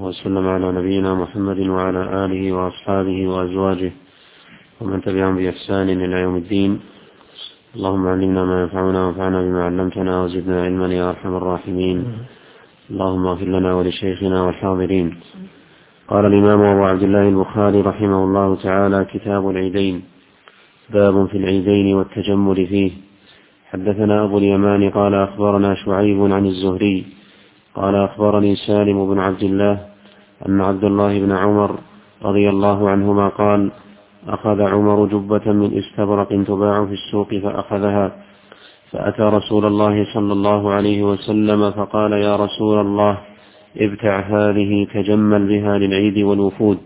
وسلم على نبينا محمد وعلى آله وأصحابه وأزواجه ومن تبعهم بإحسان إلى يوم الدين. اللهم علمنا ما ينفعنا وانفعنا بما علمتنا وزدنا علما يا أرحم الراحمين. اللهم اغفر لنا ولشيخنا والحاضرين. قال الإمام أبو عبد الله البخاري رحمه الله تعالى: كتاب العيدين. باب في العيدين والتجمل فيه. حدثنا أبو اليمان قال أخبرنا شعيب عن الزهري قال أخبرني سالم بن عبد الله أن عبد الله بن عمر رضي الله عنهما قال: أخذ عمر جبة من استبرق تباع في السوق فأخذها، فأتى رسول الله صلى الله عليه وسلم فقال: يا رسول الله، ابتع هذه تجمل بها للعيد والوفود.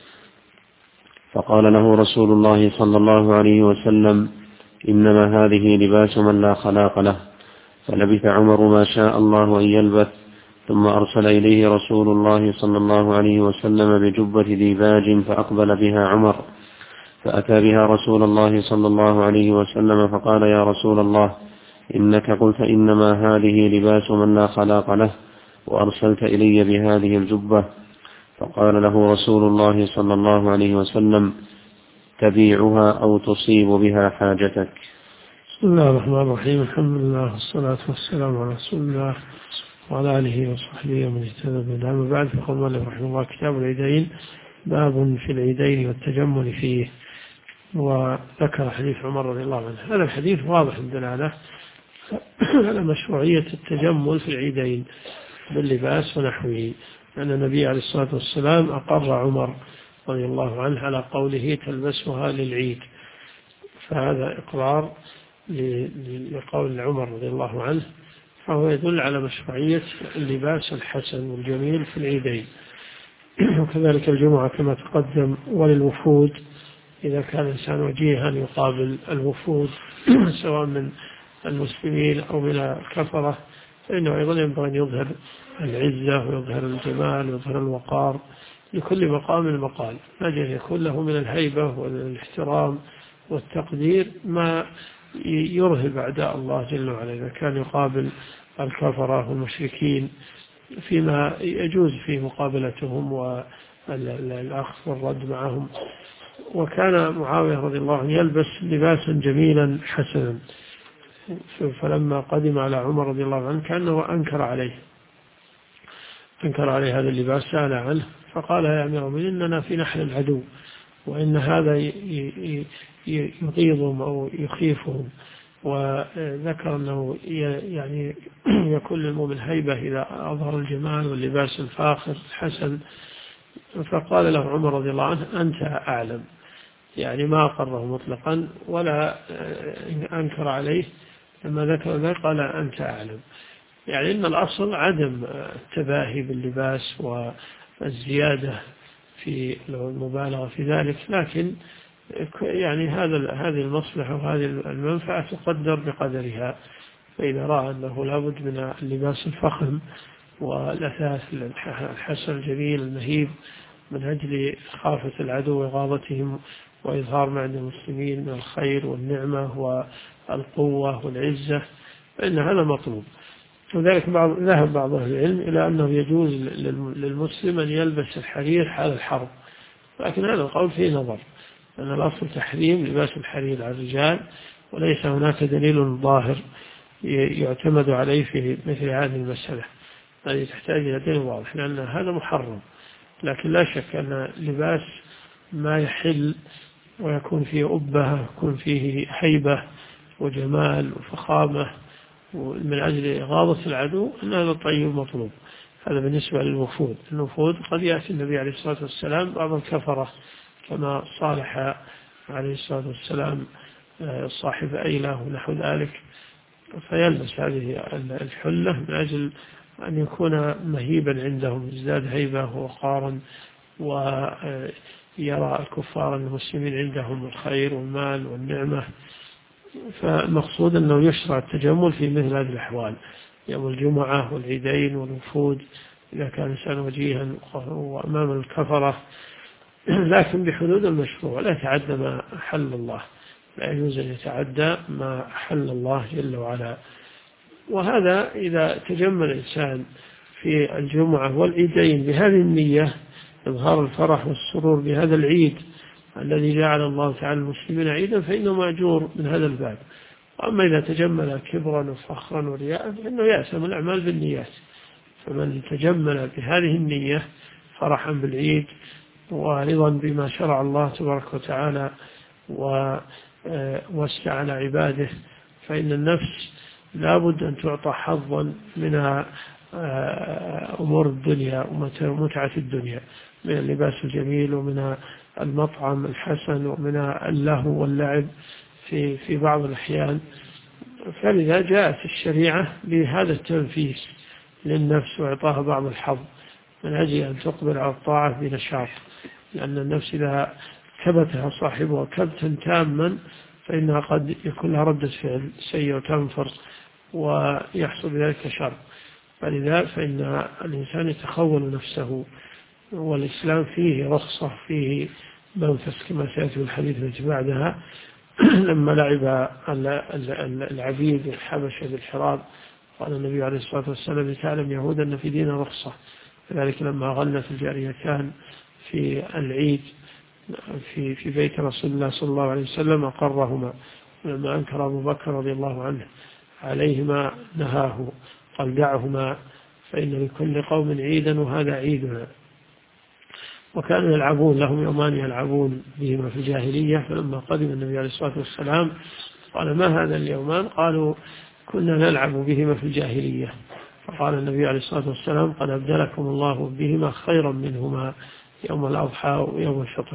فقال له رسول الله صلى الله عليه وسلم: إنما هذه لباس من لا خلاق له. فلبث عمر ما شاء الله أن يلبث، ثم أرسل إليه رسول الله صلى الله عليه وسلم بجبة ديباج فأقبل بها عمر، فأتى بها رسول الله صلى الله عليه وسلم فقال: يا رسول الله، إنك قلت إنما هذه لباس من لا خلاق له، وأرسلت إلي بهذه الجبة. فقال له رسول الله صلى الله عليه وسلم: تبيعها أو تصيب بها حاجتك. بسم الله الرحمن الرحيم. الحمد لله والصلاة والسلام على رسول الله وعلى آله وصحبه ومن اهتدى بهداه. أما بعد، فقال المؤلف رحمه الله: كتاب العيدين. باب في العيدين والتجمل فيه. وذكر حديث عمر رضي الله عنه. هذا الحديث واضح الدلالة على مشروعية التجمل في العيدين باللباس ونحوه، لأن النبي عليه الصلاة والسلام أقر عمر رضي الله عنه على قوله: تلبسها للعيد. فهذا إقرار لقول عمر رضي الله عنه، فهو يدل على مشروعية اللباس الحسن والجميل في العيدين. وكذلك الجمعة كما تقدم، وللوفود إذا كان الإنسان وجيها يقابل الوفود سواء من المسلمين أو من الكفرة، فإنه أيضا ينبغي أن يظهر العزة ويظهر الجمال ويظهر الوقار لكل مقام مقال، ما يكون له من الهيبة والاحترام والتقدير ما يرهب أعداء الله جل وعلا إذا كان يقابل الكفرة والمشركين فيما يجوز في مقابلتهم والأخذ والرد معهم. وكان معاوية رضي الله عنه يلبس لباسا جميلا حسنا، فلما قدم على عمر رضي الله عنه كأنه أنكر عليه هذا اللباس، سأل عنه فقال: يا أمير المؤمنين، إننا في نحل العدو، وإن هذا يغيظهم أو يخيفهم. وذكر أنه يعني يكون للمؤمن هيبة إذا أظهر الجمال واللباس الفاخر الحسن. فقال له عمر رضي الله عنه: أنت أعلم، يعني ما أقره مطلقا ولا أنكر عليه. لما ذكر ذلك قال: أنت أعلم، يعني إن الأصل عدم التباهي باللباس والزيادة في المبالغة في ذلك، لكن يعني هذه المصلحة وهذه المنفعة تقدر بقدرها. فإذا رأى أنه لابد من اللباس الفخم والأثاث الحسن الجميل المهيب من أجل خافة العدو وإغاظتهم وإظهار ما عند المسلمين من الخير والنعمة والقوة والعزة، فإن هذا مطلوب. وذلك ذهب بعض أهل العلم إلى أنه يجوز للمسلم أن يلبس الحرير حال الحرب، لكن هذا القول فيه نظر، أن الأصل تحريم لباس الحرير على الرجال، وليس هناك دليل ظاهر يعتمد عليه في مثل هذه المسألة. هذه تحتاج إلى دليل واضح، لأن هذا محرم. لكن لا شك أن لباس ما يحل ويكون فيه أبهة، يكون فيه هيبة وجمال وفخامة من أجل إغاظة العدو، أن هذا الطيب مطلوب. هذا بالنسبة للوفود. الوفود قد يأتي النبي عليه الصلاة والسلام بعض الكفرة، كما صالح عليه الصلاة والسلام صاحب أيلة ونحو ذلك، فيلبس هذه الحلة من أجل أن يكون مهيبا عندهم، يزداد هيبة ووقارا، ويرى الكفار المسلمين عندهم الخير والمال والنعمة. فالمقصود أنه يشرع التجمل في مثل هذه الأحوال، يوم الجمعة والعيدين والوفود، إذا كان الإنسان وجيها وأمام الكفرة، لكن بحدود المشروع، لا يتعدى ما أحل الله، لا يجوز أن يتعدى ما أحل الله جل وعلا. وهذا إذا تجمل الإنسان في الجمعة والعيدين بهذه النية، إظهار الفرح والسرور بهذا العيد الذي جعل الله تعالى المسلمين عيدا، فإنه مأجور من هذا الباب. وأما إذا تجمل كبرا وفخرا ورياء فإنه يأثم الأعمال بالنيات. فمن تجمل بهذه النية فرحا بالعيد ورضا بما شرع الله تبارك وتعالى ووسع على عباده، فإن النفس لا بد أن تعطى حظا من أمور الدنيا ومتعة الدنيا، من اللباس الجميل ومن المطعم الحسن ومن اللهو واللعب في بعض الأحيان. فلذا جاءت الشريعة بهذا التنفيس للنفس وإعطاها بعض الحظ من أجل أن تقبل على الطاعة بنشاط، لأن النفس إذا كبتها صاحبها كبتا تاما فإنها قد يكون لها ردة فعل سيئة وتنفر ويحصل بذلك شر. فلذا فإن الإنسان يتخول نفسه، والإسلام فيه رخصة، فيه منفس كما سيأتي في الحديث التي بعدها لما لعب العبيد الحبشة بالحراب قال النبي عليه الصلاة والسلام تعلم يهود أن في دين رخصة. كذلك لما غلت الجاريتان في العيد في بيت رسول الله صلى الله عليه وسلم أقرهما، ولما أنكر أبو بكر رضي الله عنه عليهما نهاه قال دعهما فإن لكل قوم عيدا وهذا عيدنا. وكانوا يلعبون لهم يومان يلعبون بهما في الجاهلية، فلما قدم النبي عليه الصلاة والسلام قال ما هذا اليومان؟ قالوا كنا نلعب بهما في الجاهلية. فقال النبي عليه الصلاة والسلام قد أبدلكم الله بهما خيرا منهما يوم الأضحى ويوم الفطر.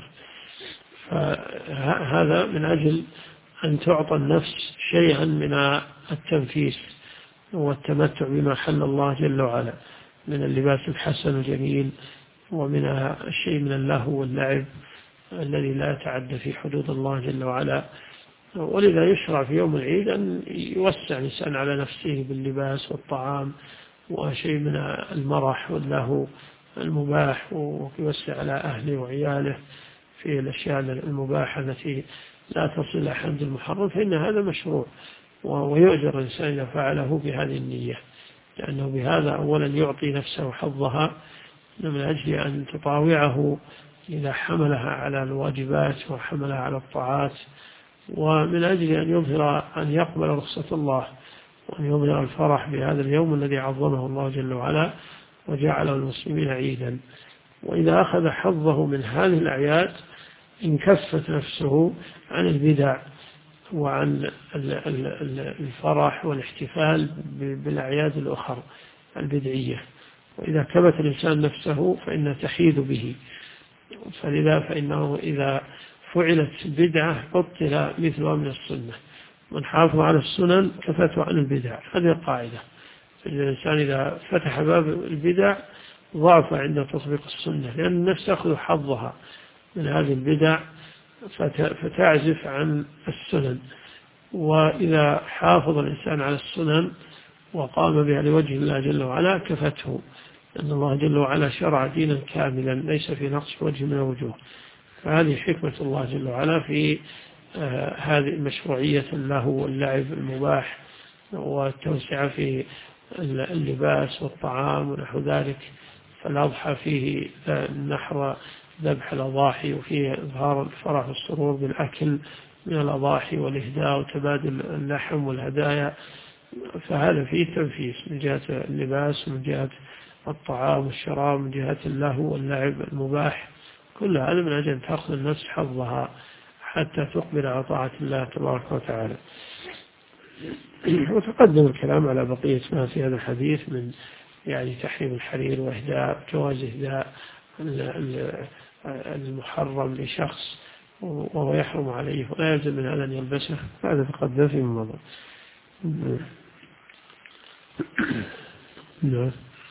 فهذا من أجل أن تعطى النفس شيئا من التنفيس والتمتع بما حل الله جل وعلا من اللباس الحسن الجميل ومن الشيء من اللهو واللعب الذي لا يتعدى في حدود الله جل وعلا. ولذا يشرع في يوم العيد أن يوسع الإنسان على نفسه باللباس والطعام وشيء من المرح واللهو المباح، ويوسع على أهله وعياله في الأشياء المباحة التي لا تصل إلى حد المحرم، فإن هذا مشروع ويؤجر الإنسان إذا فعله بهذه النية، لأنه بهذا أولا يعطي نفسه حظها من أجل أن تطاوعه إذا حملها على الواجبات وحملها على الطاعات، ومن أجل أن يظهر أن يقبل رخصة الله وأن يظهر الفرح بهذا اليوم الذي عظمه الله جل وعلا وجعله المسلمين عيدا. وإذا أخذ حظه من هذه الأعياد انكفت نفسه عن البدع وعن الفرح والاحتفال بالأعياد الأخرى البدعية. وإذا كبت الإنسان نفسه فإن تحيد به. فلذا فإنه إذا فعلت بدعة بطل مثلها من السنة. من حافظ على السنن كفته عن البدع، هذه القاعدة. الإنسان إذا فتح باب البدع ضعف عند تطبيق السنة، لأن النفس تأخذ حظها من هذه البدع فتعزف عن السنن. وإذا حافظ الإنسان على السنن وقام بها لوجه الله جل وعلا كفته، أن الله جل وعلا شرع دينا كاملا ليس في نقص وجه من الوجوه. فهذه حكمة الله جل وعلا في هذه مشروعية اللهو واللعب المباح والتوسعة في اللباس والطعام ونحو ذلك. فالأضحى فيه نحر ذبح الأضاحي، وفيه إظهار الفرح والسرور بالأكل من الأضاحي والإهداء وتبادل اللحم والهدايا. فهذا فيه تنفيس من جهة اللباس ومن جهة الطعام والشراب من جهة اللهو واللعب المباح. كل هذا من أجل أن تأخذ النفس حظها حتى تقبل على طاعة الله تبارك وتعالى. وتقدم الكلام على بقية ما في هذا الحديث من يعني تحريم الحرير وإهداء جواز إهداء المحرم لشخص وهو يحرم عليه ولا يلزم من هذا أن يلبسه، هذا تقدم في الموضوع. نعم.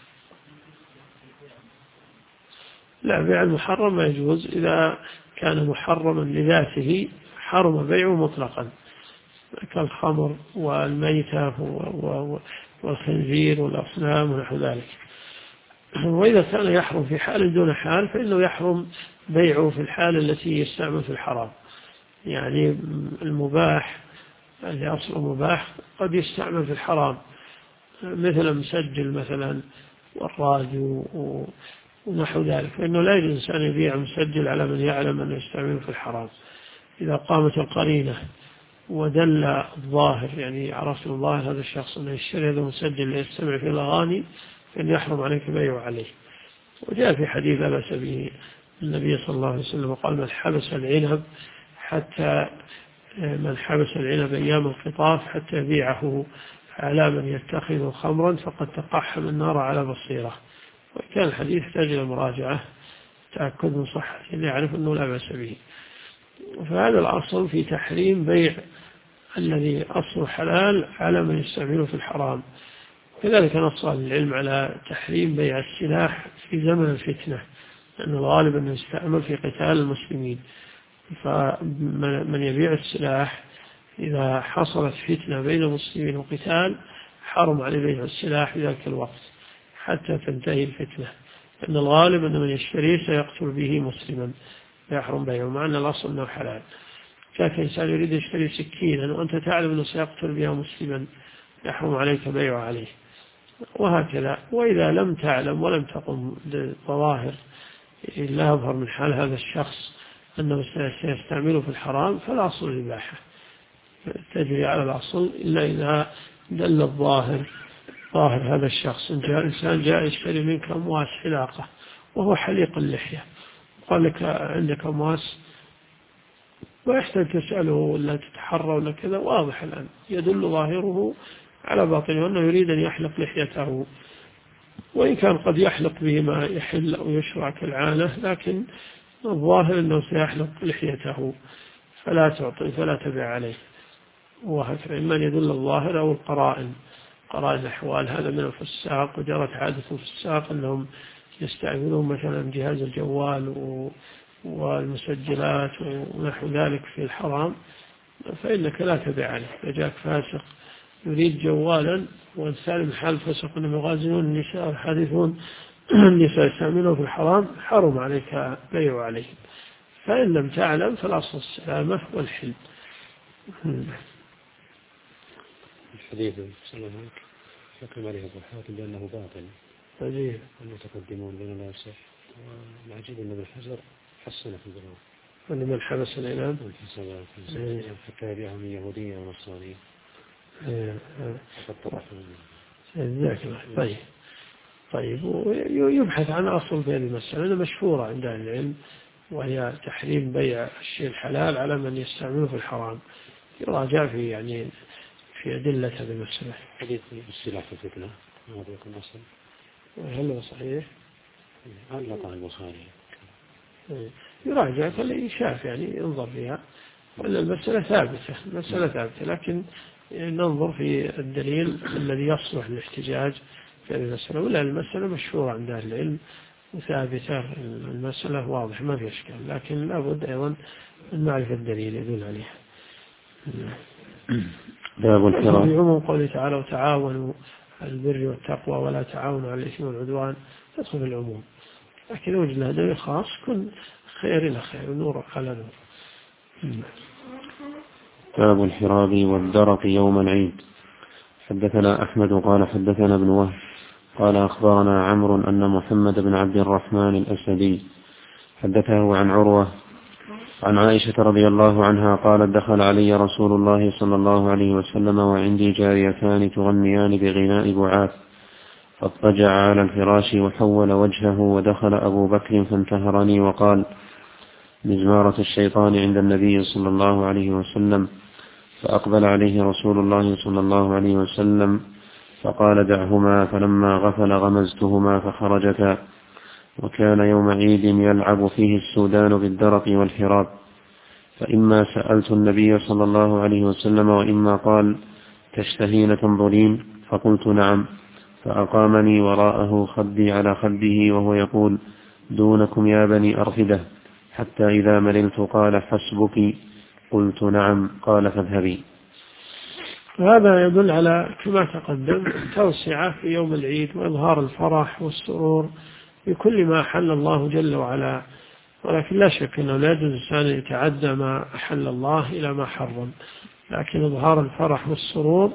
لا، بيع المحرم ما يجوز إذا كان محرما لذاته حرم بيعه مطلقا كالخمر والميتة والخنزير والأصنام ونحو ذلك. وإذا كان يحرم في حال دون حال فإنه يحرم بيعه في الحال التي يستعمل في الحرام. يعني المباح اللي أصله مباح قد يستعمل في الحرام، مثلا مسجل مثلا والراديو ونحو ذلك، فإنه لا يجوز الإنسان يبيع مسجل على من يعلم أنه يستعمله في الحرام. إذا قامت القرينة ودل الظاهر، يعني عرفت الظاهر هذا الشخص أنه يشتري هذا المسجل ليستمع في الأغاني، فإن يحرم عليك بيعه عليه. وجاء في حديث لا بأس به النبي صلى الله عليه وسلم قال من حبس العنب أيام القطاف حتى يبيعه على من يتخذ خمرا فقد تقحم النار على بصيرة. وكان الحديث يحتاج إلى مراجعة تأكد من صحته ليعرف أنه لا بأس به. فهذا الأصل في تحريم بيع الذي أصله حلال على من يستعمله في الحرام. كذلك نص العلم على تحريم بيع السلاح في زمن الفتنة، لأن الغالب أنه يستعمل في قتال المسلمين، فمن يبيع السلاح إذا حصلت فتنة بين المسلمين وقتال حرم عليه بيع السلاح في ذلك الوقت حتى تنتهي الفتنة، لأن الغالب أن من يشتريه سيقتل به مسلما يحرم بيعه، مع أن الأصل أنه حلال. كان إنسان يريد يشتري سكينا وأنت تعلم أنه سيقتل بها مسلما يحرم عليك بيعه عليه، وهكذا. وإذا لم تعلم ولم تقم بظواهر لا يظهر من حال هذا الشخص أنه سيستعمله في الحرام فالأصل الإباحة تجري على الأصل، إلا إذا دل الظاهر ظاهر هذا الشخص. إنسان جاء يشتري منك أمواس حلاقة وهو حليق اللحية، قال لك عندك أمواس، ويحتاج تسأله ولا تتحرى ولا كذا، واضح الآن يدل ظاهره على باطنه أنه يريد أن يحلق لحيته، وإن كان قد يحلق به ما يحل أو يشرع كالعانة، لكن الظاهر أنه سيحلق لحيته فلا تعطي فلا تبع عليه. وهكذا إما يدل الظاهر أو القرائن، قرائن الأحوال. هذا من الفساق، وجرت عادة الفساق أنهم يستعملون مثلا جهاز الجوال والمسجلات ونحو ذلك في الحرام، فإنك لا تبع عليه. فجاءك فاسق يريد جوالا وإنسان حال فسق أنهم يغازلون النساء ويحادثون النساء يستعملون في الحرام، حرم عليك بيع عليه. فإن لم تعلم فالأصل السلامة والحل. الحديث صلى الله عليه وسلم حكم عليه أبو حاتم بأنه باطل، عجيب. المتقدمون بين لا يصح، والعجيب أن ابن حجر حسنه في البلوغ ولمن حبس الإمام حتى يبيعه من يهودية ونصرانية. طيب ويبحث عن أصل في هذه المسألة مشهورة عند أهل العلم، وهي تحريم بيع الشيء الحلال على من يستعمله في الحرام. يراجع في أدلة هذه المسألة. حديث السلاح في الفتنة هذا يكون أصل، هل هو صحيح؟ علق البخاري. يراجع فالإنشاف ينظر فيها، ولا المسألة ثابتة، لكن ننظر في الدليل الذي يصلح للاحتجاج في هذه المسألة، ولا المسألة مشهورة عند أهل العلم وثابتة، المسألة واضح ما في إشكال، لكن لابد أيضا من معرفة الدليل يدل عليها. باب الحرام. في عموم قوله تعالى وتعاونوا على البر والتقوى ولا تعاونوا على الإثم والعدوان، تدخل في العموم، لكن وجد له دليل خاص كن خير إلى خير ونور على نور. باب الحراب والدرق يوم العيد. حدثنا أحمد قال حدثنا ابن وهب قال أخبرنا عمرو أن محمد بن عبد الرحمن الأسدي حدثه عن عروة عن عائشة رضي الله عنها قالت دخل علي رسول الله صلى الله عليه وسلم وعندي جاريتان تغنيان بغناء بعاث، فاضطجع على الفراش وحول وجهه، ودخل أبو بكر فانتهرني وقال مزمارة الشيطان عند النبي صلى الله عليه وسلم، فأقبل عليه رسول الله صلى الله عليه وسلم فقال دعهما، فلما غفل غمزتهما فخرجتا. وكان يوم عيد يلعب فيه السودان بالدرق والحراب، فإما سألت النبي صلى الله عليه وسلم وإما قال تشتهين تنظرين، فقلت نعم، فأقامني وراءه خدي على خده وهو يقول دونكم يا بني أرفدة، حتى إذا مللت قال حسبك، قلت نعم، قال فاذهبي. هذا يدل على كما تقدم توسعة في يوم العيد وإظهار الفرح والسرور بكل ما أحل الله جل وعلا، ولكن لا شك أنه لا يجوز الإنسان يتعدى ما أحل الله إلى ما حرم، لكن إظهار الفرح والسرور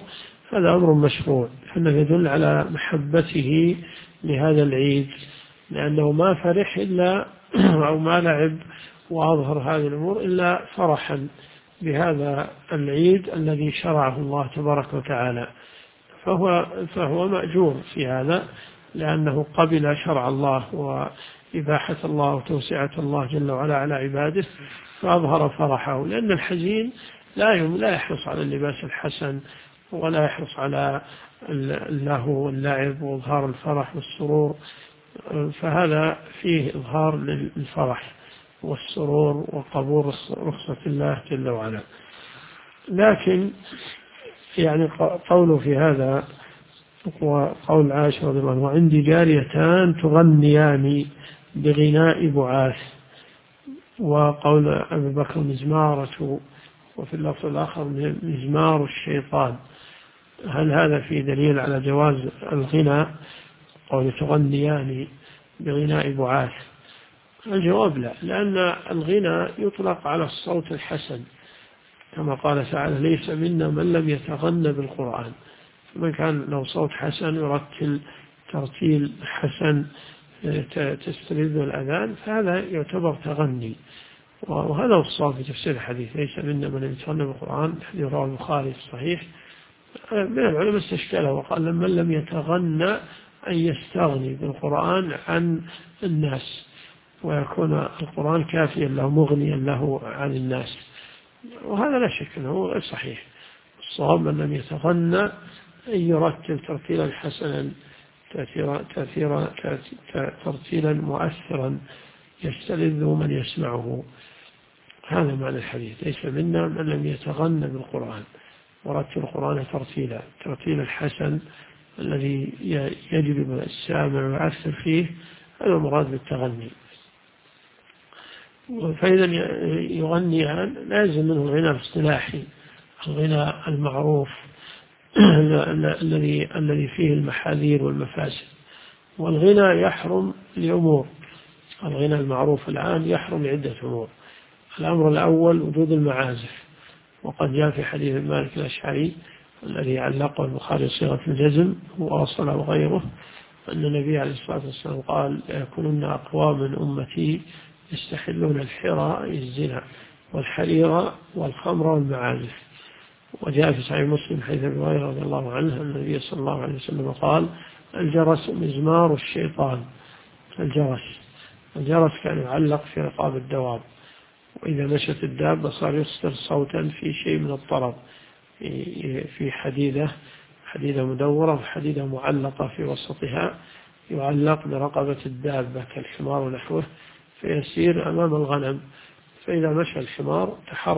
هذا أمر مشروع، لأنه يدل على محبته لهذا العيد، لأنه ما فرح إلا أو ما لعب وأظهر هذه الأمور إلا فرحا بهذا العيد الذي شرعه الله تبارك وتعالى، فهو مأجور في هذا، لأنه قبل شرع الله وإباحة الله وتوسعة الله جل وعلا على عباده، فأظهر فرحه. لأن الحزين لا يحرص على اللباس الحسن، ولا يحرص على اللهو واللعب وإظهار الفرح والسرور، فهذا فيه إظهار للفرح والسرور وقبول رخصة الله جل وعلا. لكن يعني قوله في هذا وقول عائشة رضي الله عنها: وعندي جاريتان تغنيان بغناء بعاث، وقول أبي بكر: مزمارة، وفي اللفظ الآخر: مزمار الشيطان. هل هذا في دليل على جواز الغناء؟ قول تغنيان بغناء بعاث. الجواب لا، لأن الغناء يطلق على الصوت الحسن، كما قال تعالى: ليس منا من لم يتغنى بالقرآن. من كان له صوت حسن يرتل ترتيل حسن تستلذ الأذان، فهذا يعتبر تغني. وهذا هو الصواب في تفسير الحديث: ليس منا من لم يتغنى بالقرآن، حديث رواه البخاري في الصحيح. من العلماء استشكله وقال: من لم يتغنى أن يستغني بالقرآن عن الناس، ويكون القرآن كافيا له مغنيا له عن الناس. وهذا لا شك أنه غير صحيح. الصواب: من لم يتغنى أن يرتل ترتيلا حسنا ترتيلا مؤثرا يستلذ من يسمعه. هذا معنى الحديث: ليس منا من لم يتغنى بالقرآن، ورتل القرآن ترتيل الحسن الذي يجلب السامع ويؤثر فيه، هذا المراد بالتغني. فإذا يغنيان لازم منه الغناء الاصطلاحي، الغناء المعروف الذي فيه المحاذير والمفاسد. والغناء يحرم لأمور، الغناء المعروف الآن يحرم لعدة أمور. الأمر الأول: وجود المعازف، وقد جاء في حديث مالك الأشعري الذي علقه البخاري صيغة الجزم وواصله غيره، أن النبي عليه الصلاة والسلام قال: يكونن أقوام من أمتي يستحلون الحرى الزنا والحرير والخمر والمعازف. وجاء في صحيح مسلم حديث أبي هريرة رضي الله عنه أن النبي صلى الله عليه وسلم قال: الجرس مزمار الشيطان. الجرس كان يعلق في رقاب الدواب، وإذا مشت الدابة صار يصدر صوتا في شيء من الطرب، في حديدة مدورة وحديدة معلقة في وسطها، يعلق برقبة الدابة كالحمار ونحوه، فيسير أمام الغنم. فإذا مشى الحمار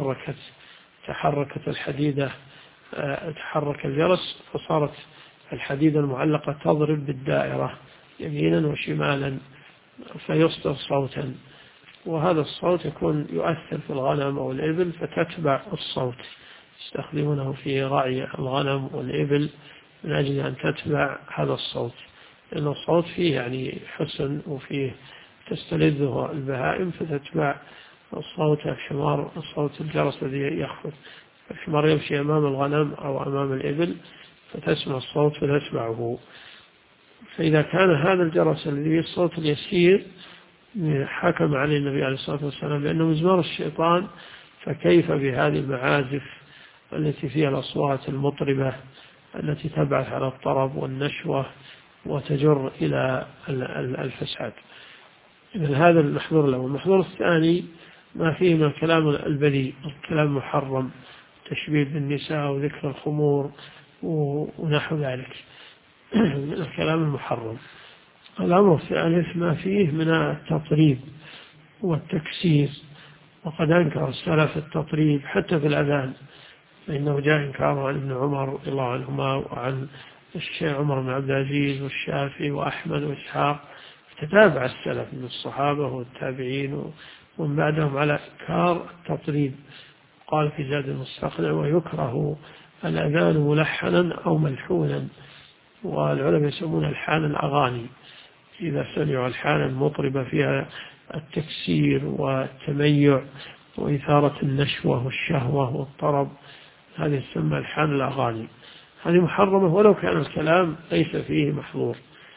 تحركت الحديدة، تحرك الجرس، فصارت الحديدة المعلقة تضرب بالدائرة يمينا وشمالا، فيصدر صوتا. وهذا الصوت يكون يؤثر في الغنم أو الإبل، فتتبع الصوت، يستخدمونه في رعي الغنم والإبل من أجل أن تتبع هذا الصوت، لأن الصوت فيه يعني حسن وفيه تستلذه البهائم، فتتبع الصوت الحمار، الصوت الجرس الذي يخفت. الحمار يمشي أمام الغنم أو أمام الإبل، فتسمع الصوت فتتبعه. فإذا كان هذا الجرس الذي الصوت اليسير حكم عليه النبي عليه الصلاة والسلام بأنه مزمار الشيطان، فكيف بهذه المعازف التي فيها الأصوات المطربة التي تبعث على الطرب والنشوة وتجر إلى الفساد. إذن هذا المحظور الأول. المحظور الثاني: ما فيه من الكلام البذيء، الكلام المحرم، تشبيه بالنساء وذكر الخمور ونحو ذلك من الكلام المحرم. الأمر الثالث: ما فيه من التطريب والتكسير، وقد أنكر السلف التطريب حتى في الأذان، فإنه جاء إنكاره عن ابن عمر رضي الله عنهما وعن الشيخ عمر بن عبد العزيز والشافعي وأحمد وإسحاق، تتابع السلف من الصحابة والتابعين ومن بعدهم على إنكار التطريب. قال في زاد المستقنع: ويكره الأذان ملحنا أو ملحونا. والعلماء يسمون الحان الأغاني، إذا سمعوا الحانا مطربة فيها التكسير والتميع وإثارة النشوة والشهوة والطرب، هذه تسمى الحان الأغاني. هذه محرمة ولو كان الكلام ليس فيه محظور.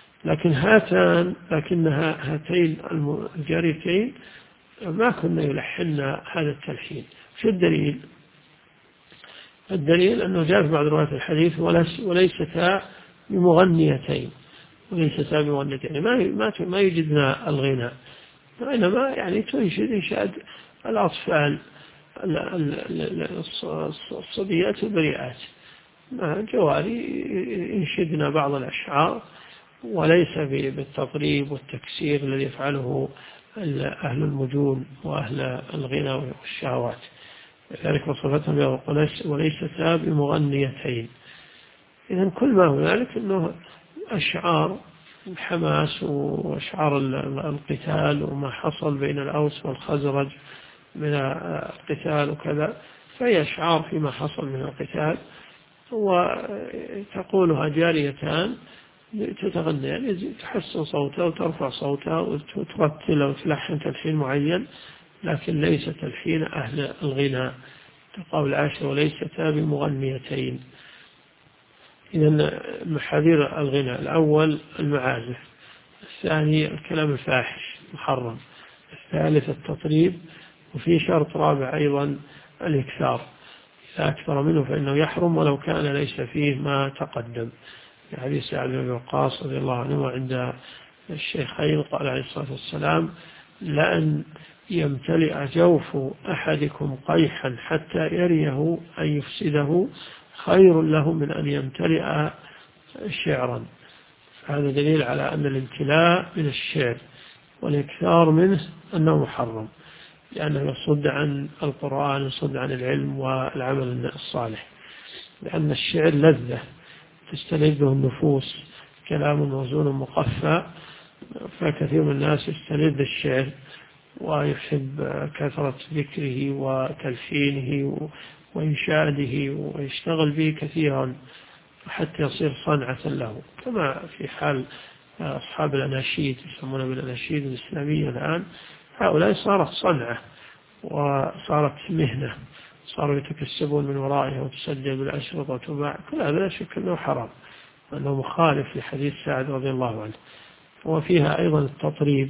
لكنها هاتين الجاريتين ما كنا يلحن هذا التلحين. شو الدليل؟ الدليل أنه جاء في بعض روايات الحديث وليستا بمغنيتين، ما يجدنا الغناء، وإنما يعني تنشد إنشاد الأطفال الصبيات البريئات، جواري ينشدنا بعض الأشعار، وليس بالتطريب والتكسير الذي يفعله أهل المجون وأهل الغنى والشهوات. لذلك وصفتهم وليستا بمغنيتين. إذن كل ما هنالك أنه أشعار الحماس وأشعار القتال وما حصل بين الأوس والخزرج من القتال وكذا، فهي أشعار فيما حصل من القتال، وتقولها جاريتان تتغنى، يعني تحسن صوتها وترفع صوتها وترتل وتلحن تلحين معين، لكن ليس تلحين أهل الغناء. تقول عائشة وليستا بمغنيتين. إذن محاذير الغناء: الأول المعازف، الثاني الكلام الفاحش محرم، الثالث التطريب، وفي شرط رابع أيضا الإكثار، إذا أكثر منه فإنه يحرم ولو كان ليس فيه ما تقدم. في حديث سعد بن وقاص رضي الله عنه عند الشيخين قال عليه الصلاة والسلام: لأن يمتلئ جوف أحدكم قيحا حتى يريه أن يفسده خير له من أن يمتلئ شعرا. هذا دليل على أن الامتلاء من الشعر والإكثار منه أنه محرم، لأنه يصد عن القرآن ويصد عن العلم والعمل الصالح، لأن الشعر لذة تستلذه النفوس، كلام موزون مقفى، فكثير من الناس يستلذ الشعر ويحب كثرة ذكره وتلحينه وإنشاده ويشتغل به كثيرا حتى يصير صنعة له، كما في حال أصحاب الأناشيد يسمون بالأناشيد الإسلامية الآن. هؤلاء صارت صنعة وصارت مهنة، صاروا يتكسبون من ورائها وتسجل بالأشرطة وتباع. كل هذا لا شك أنه حرام، أنه مخالف لحديث سعد رضي الله عنه. وفيها أيضا التطريب،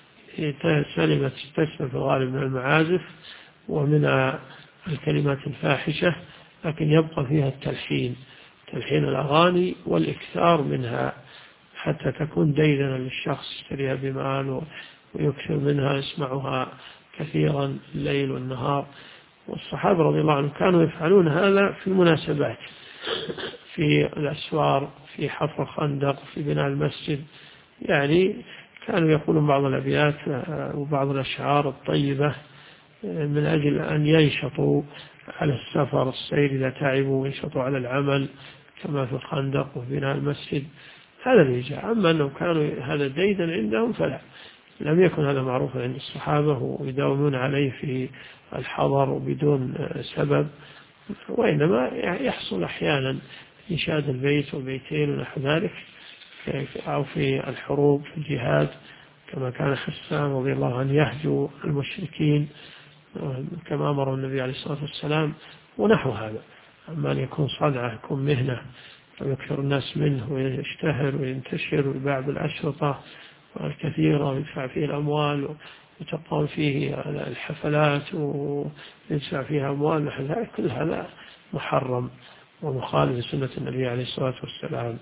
تسلم في الغالب من المعازف ومن الكلمات الفاحشة، لكن يبقى فيها تلحين الأغاني والإكثار منها حتى تكون ديدنا للشخص يشتريها بمال ويكثر منها، يسمعها كثيرا الليل والنهار. والصحابة رضي الله عنهم كانوا يفعلون هذا في المناسبات، في الأسوار، في حفر الخندق، في بناء المسجد، يعني كانوا يقولون بعض الأبيات وبعض الأشعار الطيبة من أجل أن ينشطوا على السفر السير إذا تعبوا، وينشطوا على العمل كما في الخندق وفي بناء المسجد. هذا اللي جاء. أما أنهم كانوا هذا ديدا عندهم فلا، لم يكن هذا معروفا عند الصحابة ويداومون عليه في الحضر وبدون سبب، وإنما يحصل أحيانا إنشاد البيت والبيتين ونحو ذلك، أو في الحروب في الجهاد كما كان حسان رضي الله عنه يهجو المشركين كما أمر النبي عليه الصلاة والسلام ونحو هذا. أما أن يكون صنعة، يكون مهنة ويكثر الناس منه ويشتهر وينتشر ويباع بالأشرطة الكثيرة ويدفع فيه الأموال وتقام فيه الحفلات ويدفع فيها أموال نحو ذلك، كل هذا محرم ومخالف لسنة النبي عليه الصلاة والسلام.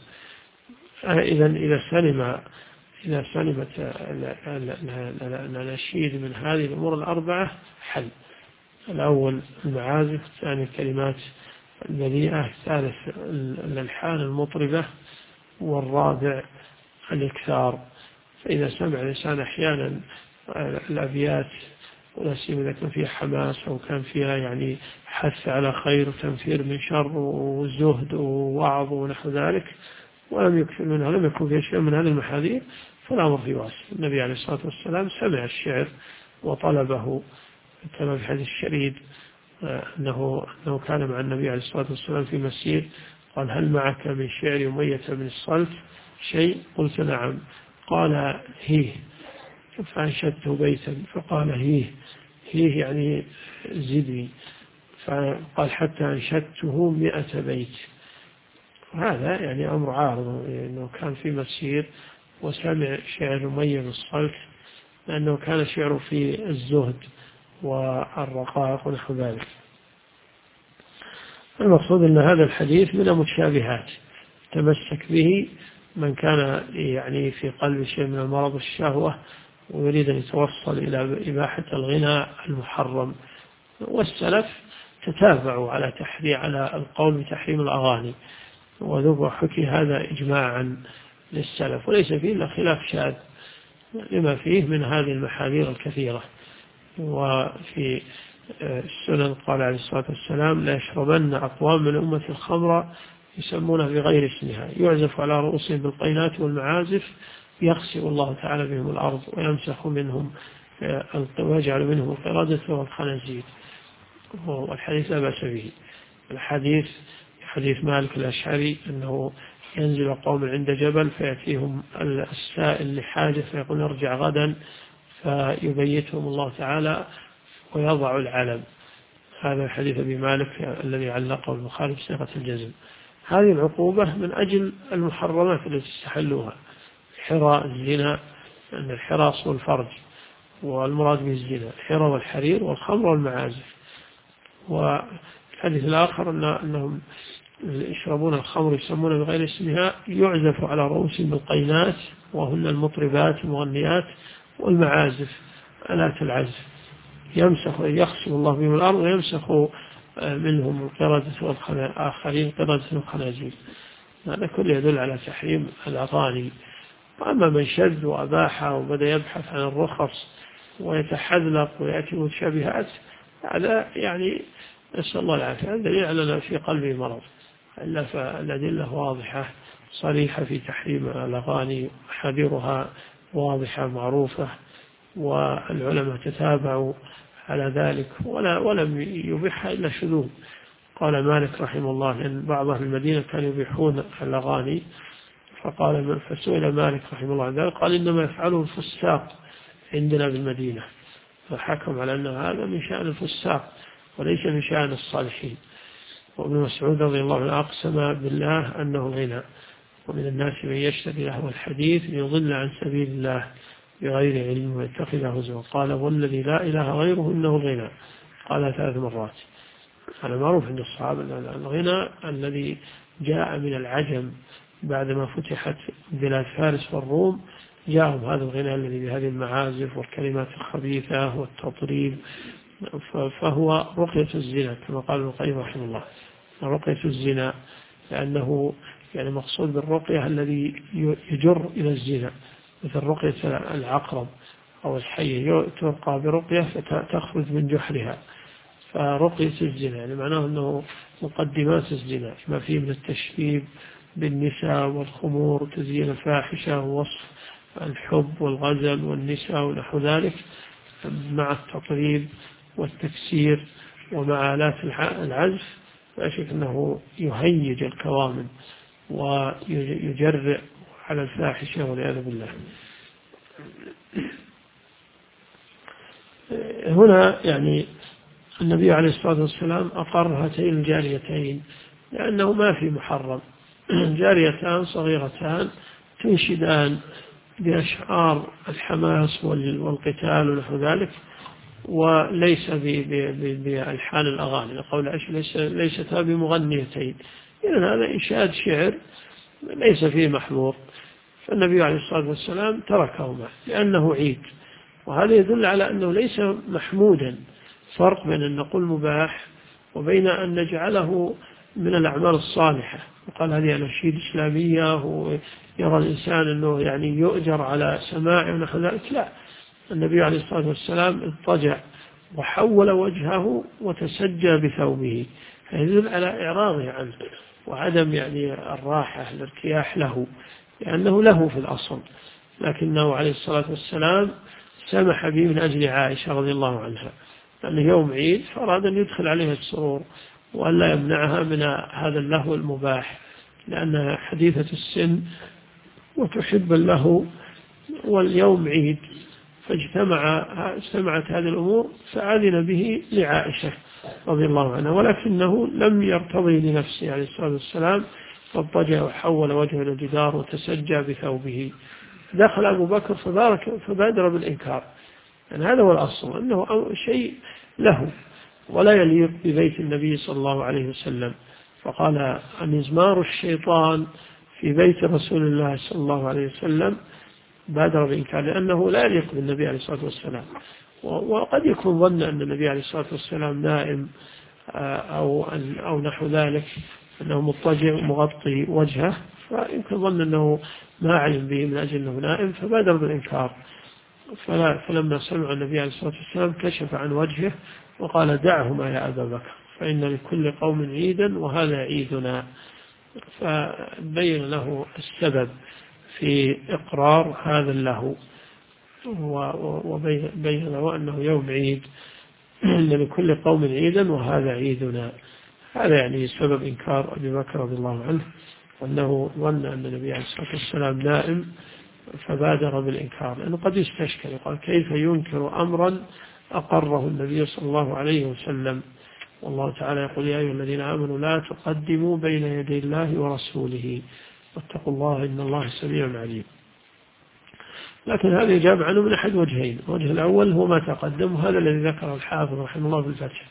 إذا سلمت الأناشيد من هذه الأمور الأربعة حل: الأول المعازف، الثاني الكلمات البذيئة، الثالث الألحان المطربة، والرابع الإكثار. فإذا سمع الإنسان أحيانا الأبيات ولا سيما إذا كان فيها حماس أو كان فيها يعني حث على خير وتنفير من شر وزهد ووعظ ونحو ذلك، ولم يكثر منها، لم يكن فيها شيء من هذه المحاذير، فالأمر في واسع. النبي عليه الصلاة والسلام سمع الشعر وطلبه، كما في حديث الشريد أنه كان مع النبي عليه الصلاة والسلام في مسير، قال: هل معك من شعر أمية بن الصلت شيء؟ قلت: نعم. قال: هيه. فأنشدته بيتا، فقال: هيه يعني زدني. فقال: حتى أنشدته 100 بيت. هذا يعني أمر عارض، أنه كان في مسير وسمع شعر مميز الصلت، لأنه كان شعره في الزهد والرقائق ونحو ذلك. المقصود أن هذا الحديث من المتشابهات تمسك به من كان يعني في قلب شيء من المرض والشهوة ويريد أن يتوصل إلى إباحة الغنى المحرم. والسلف تتابعوا على القول بتحريم الأغاني، وذو حكي هذا إجماعا للسلف، وليس فيه إلا خلاف شاذ لما فيه من هذه المحاذير الكثيرة. وفي السنن قال عليه الصلاة والسلام: لا يشربن أقوام من أمة الخمر يسمونها بغير اسمها يعزف على رؤوسهم بالقينات والمعازف يخسف الله تعالى بهم الأرض ويمسح منهم ويجعل منهم القردة والخنازير. والحديث لا بأس به. الحديث حديث مالك الأشعري أنه ينزل قوم عند جبل فيأتيهم السائل لحاجة فيقول نرجع غدا، فيبيتهم الله تعالى ويضع العلم. هذا الحديث أبي مالك الذي علقه البخاري بصيغة الجزم. هذه العقوبة من أجل المحرمات التي استحلوها: حراء الزنا، أن الحراء أصل الفرج والمراد به الزنا، الحراء والحرير والخمر والمعازف. والحديث الآخر أنهم يشربون الخمر يسمون بغير اسمها يعزف على رؤوسهم بالقينات وهن المطربات المغنيات والمعازف آلات العزف يخسف الله بهم الأرض ويمسخ منهم القردة والآخرين قردة والخنازير. هذا كله يدل على تحريم الأغاني. وأما من شذ وأباح وبدأ يبحث عن الرخص ويتحذلق ويأتي متشابهات، هذا يعني نسأل الله العافية، هذا دليل على أن في قلبه مرض. إلا فالأدلة واضحة صريحة في تحريم الأغاني، محاذيرها واضحة معروفة، والعلماء تتابعوا على ذلك ولم يبيحها إلا شذوذ. قال مالك رحمه الله أن بعض أهل المدينة كانوا يبيحون الأغاني، فسئل مالك رحمه الله عن ذلك قال إنما يفعله الفساق عندنا بالمدينة، فحكم على أن هذا من شأن الفساق وليس من شأن الصالحين. وابن مسعود رضي الله عنه أقسم بالله أنه الغنى، ومن الناس من يشتري لهو الحديث ليضل عن سبيل الله بغير علم ويتخذه هزوا. قال والذي لا إله غيره إنه الغنى، قال 3 مرات. هذا معروف عند الصحابة الغنى الذي جاء من العجم بعدما فتحت بلاد فارس والروم، جاءهم هذا الغنى الذي بهذه المعازف والكلمات الخبيثة والتطريب، فهو رقية الزنا كما قال ابن القيم رحمه الله، رقية الزنا، لأنه يعني مقصود بالرقية الذي يجر إلى الزنا، مثل رقية العقرب أو الحية ترقى برقية فتخرج من جحرها، فرقية الزنا يعني معناه أنه مقدمات الزنا ما فيه من التشبيب بالنساء والخمور وتزيين الفاحشة ووصف الحب والغزل والنساء ونحو ذلك، مع التطريب والتكسير ومع آلات العزف، لا شك أنه يهيج الكوامن ويجرئ على الفاحشة والعياذ بالله. هنا يعني النبي عليه الصلاة والسلام أقر هاتين الجاريتين لأنه ما في محرم، جاريتان صغيرتان تنشدان بأشعار الحماس والقتال ونحو ذلك، وليس بألحان الأغاني، لقول ليستا بمغنيتين، إذن هذا إنشاد شعر ليس فيه محظور. فالنبي عليه الصلاة والسلام تركهما لأنه عيد، وهذا يدل على أنه ليس محمودا. فرق بين أن نقول مباح وبين أن نجعله من الأعمال الصالحة، وقال هذه أناشيد إسلامية ويرى الإنسان أنه يعني يؤجر على سماعه ونحو ذلك. لا، النبي عليه الصلاة والسلام اضطجع وحول وجهه وتسجى بثوبه، فيدل على إعراضه عنه وعدم يعني الراحة الارتياح له، لأنه له في الأصل، لكنه عليه الصلاة والسلام سمح به من أجل عائشة رضي الله عنها، لأنه يوم عيد فأراد أن يدخل عليها السرور وألا يمنعها من هذا اللهو المباح، لأنها حديثة السن وتحب اللهو واليوم عيد، فاجتمعت هذه الأمور فأذن به لعائشة رضي الله عنها، ولكنه لم يرتضي لنفسه عليه الصلاة والسلام فاضطجع وحول وجهه إلى الجدار وتسجى بثوبه. دخل أبو بكر فبادر بالإنكار. يعني هذا هو الأصل، أنه شيء له ولا يليق ببيت النبي صلى الله عليه وسلم. فقال مزمار الشيطان في بيت رسول الله صلى الله عليه وسلم، بادر بالإنكار لأنه لا يليق بالنبي عليه الصلاة والسلام. وقد يكون ظن أن النبي عليه الصلاة والسلام نائم أو نحو ذلك، أنه مضطجع مغطي وجهه، فيمكن ظن أنه ما علم به من أجل أنه نائم فبادر بالإنكار. فلما سمع النبي عليه الصلاة والسلام كشف عن وجهه وقال دعهما يا أبا بكر فإن لكل قوم عيدا وهذا عيدنا. فبين له السبب في إقرار هذا اللهو، وبين له أنه يوم عيد إن لكل قوم عيدا وهذا عيدنا. هذا يعني سبب إنكار أبي بكر رضي الله عنه، وأنه ظن أن النبي عليه الصلاة والسلام نائم فبادر بالإنكار. لأنه قد يستشكل يقال كيف ينكر أمرا أقره النبي صلى الله عليه وسلم. والله تعالى يقول يا أيها الذين آمنوا لا تقدموا بين يدي الله ورسوله واتقوا الله إن الله سميع عليم. لكن هذا يجاب عنه من أحد وجهين. الوجه الأول هو ما تقدم، وهذا الذي ذكره الحافظ رحمه الله في الفتح.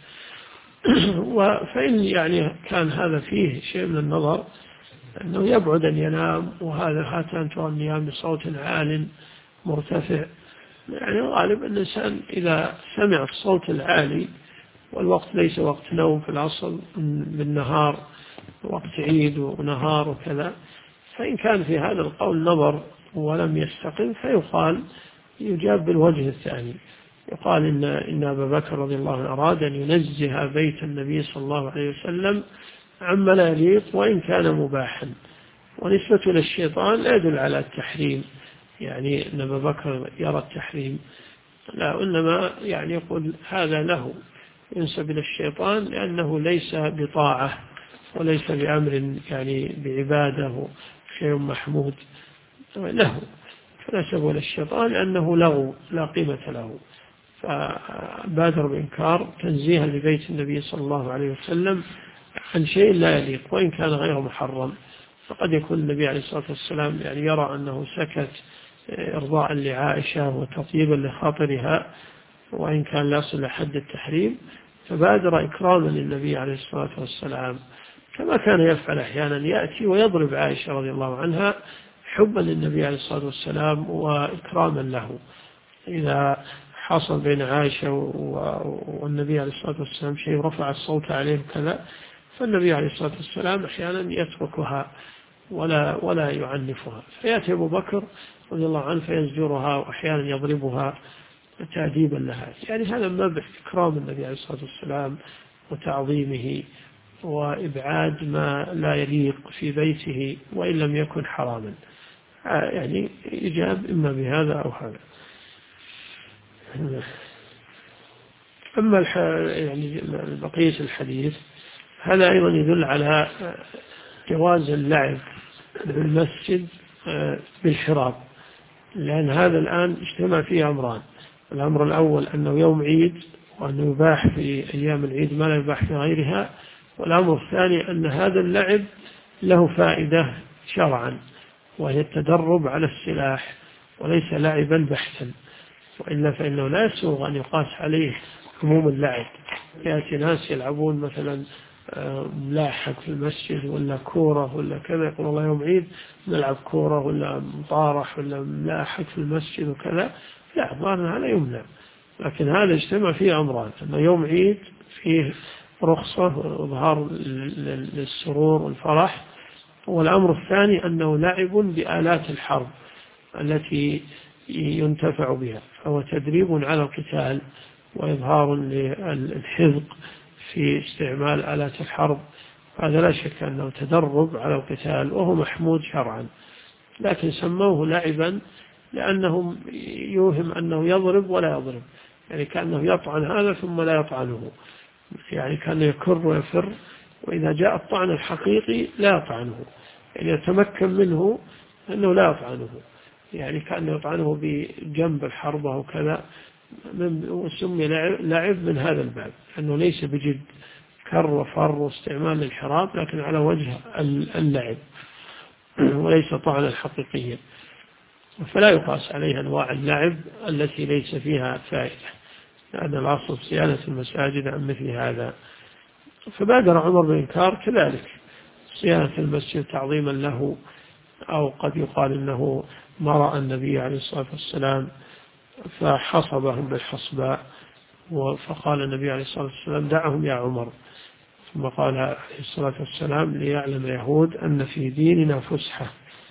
فإن يعني كان هذا فيه شيء من النظر أنه يبعد أن ينام، وهذا هاتان النيام بصوت عال مرتفع. يعني غالب أن الإنسان إذا سمع الصوت العالي والوقت ليس وقت نوم في العصر بالنهار، وقت عيد ونهار وكذا، فإن كان في هذا القول نظر ولم يستقم فيقال يجاب بالوجه الثاني. يقال إن أبا بكر رضي الله عنه أراد أن ينزه بيت النبي صلى الله عليه وسلم عما لا يليق وإن كان مباحا. ونسبة للشيطان لا يدل على التحريم، يعني أن أبا بكر يرى التحريم، لا، إنما يعني يقول هذا له ينسب إلى الشيطان لأنه ليس بطاعة وليس بأمر يعني بعبادة شيء محمود له، فنسبه للشيطان لأنه لغو لا قيمة له. فبادر بإنكار تنزيها لبيت النبي صلى الله عليه وسلم عن شيء لا يليق وإن كان غير محرم. فقد يكون النبي عليه الصلاة والسلام يعني يرى أنه سكت إرضاء لعائشة وتطيبا لخاطرها وإن كان لا يصل لحد التحريم، فبادر إكراما للنبي عليه الصلاة والسلام، كما كان يفعل أحيانا، يأتي ويضرب عائشة رضي الله عنها حبا للنبي عليه الصلاة والسلام وإكراما له. إذا حصل بين عائشة والنبي عليه الصلاة والسلام شيء رفع الصوت عليه كذا، فالنبي عليه الصلاة والسلام أحيانا يتركها ولا يعنفها، فيأتي أبو بكر رضي الله عنه فيزجرها وأحيانا يضربها تأديبا لها. يعني هذا مبح إكرام النبي عليه الصلاة والسلام وتعظيمه وإبعاد ما لا يليق في بيته وإن لم يكن حراما. يعني إجاب إما بهذا أو هذا. أما يعني بقية الحديث هذا أيضا يدل على جواز اللعب بالمسجد بالحراب، لأن هذا الآن اجتمع فيه أمران. الأمر الأول أنه يوم عيد وأنه يباح في أيام العيد ما لا يباح في غيرها، والأمر الثاني أن هذا اللعب له فائدة شرعا وهي التدرب على السلاح وليس لعبا بحتا، وإلا فإنه لا يسوغ أن يقاس عليه عموم اللعب. يأتي ناس يلعبون مثلا ملاحق في المسجد ولا كورة ولا كذا، يقول الله يوم عيد نلعب كورة ولا مطارح ولا ملاحق في المسجد وكذا، لا، ظاهرا هذا يمنع. لكن هذا اجتمع فيه أمران، أنه يوم عيد فيه رخصة وإظهار للسرور والفرح، والأمر الثاني أنه لعب بآلات الحرب التي ينتفع بها، فهو تدريب على القتال وإظهار للحذق في استعمال آلات الحرب. هذا لا شك أنه تدرب على القتال وهو محمود شرعا، لكن سموه لعبا لأنه يوهم أنه يضرب ولا يضرب، يعني كأنه يطعن هذا ثم لا يطعنه، يعني كأنه يكر ويفر، وإذا جاء الطعن الحقيقي لا يطعنه، يعني يتمكن منه أنه لا يطعنه، يعني كأنه يطعنه بجنب الحربة وكذا، وسمي لعب من هذا الباب أنه ليس بجد كر وفر واستعمال الحراب، لكن على وجه اللعب وليس طعنا حقيقيا، فلا يقاس عليها أنواع اللعب التي ليس فيها فائدة، لأن الأصل صيانة المساجد عن مثل هذا. فبادر عمر بالإنكار كذلك، صيانة المسجد تعظيما له، أو قد يقال إنه ما رأى النبي عليه الصلاة والسلام فحصبهم بالحصباء، فقال النبي عليه الصلاة والسلام دعهم يا عمر، ثم قال عليه الصلاة والسلام ليعلم اليهود أن في ديننا فسحة.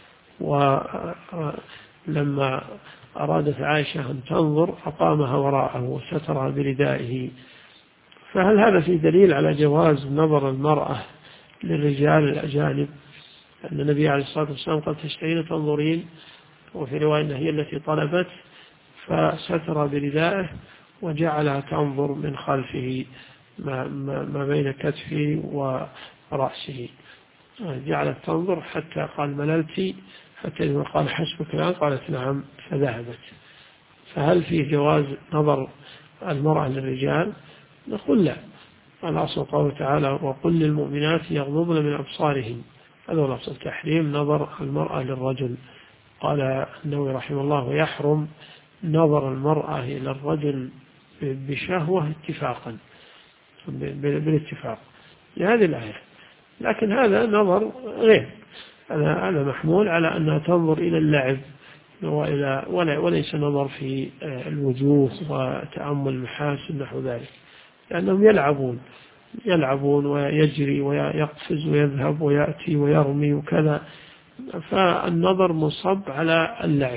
ولما أرادت عائشة أن تنظر أقامها وراءه وسترها بردائه. فهل هذا في دليل على جواز نظر المرأة للرجال الأجانب؟ أن النبي عليه الصلاة والسلام قال تشتهين تنظرين، وفي رواية أنها هي التي طلبت، فستر بردائه وجعلها تنظر من خلفه ما بين كتفه ورأسه، جعلت تنظر حتى قال مللتي، حتى إذا قال حسبك الآن قالت نعم فذهبت. فهل في جواز نظر المرأة للرجال؟ نقول لا، الأصل قوله تعالى وقل للمؤمنات يغضضن من أبصارهن، هذا هو الأصل، تحريم نظر المرأة للرجل. قال النووي رحمه الله ويحرم نظر المرأة إلى الرجل بشهوة اتفاقا، بالاتفاق لهذه الآية، لكن هذا نظر غير، هذا محمول على أنها تنظر إلى اللعب وليس نظر في الوجوه وتأمل المحاسن نحو ذلك، لأنهم يلعبون ويجري ويقفز ويذهب ويأتي ويرمي وكذا، فالنظر مصب على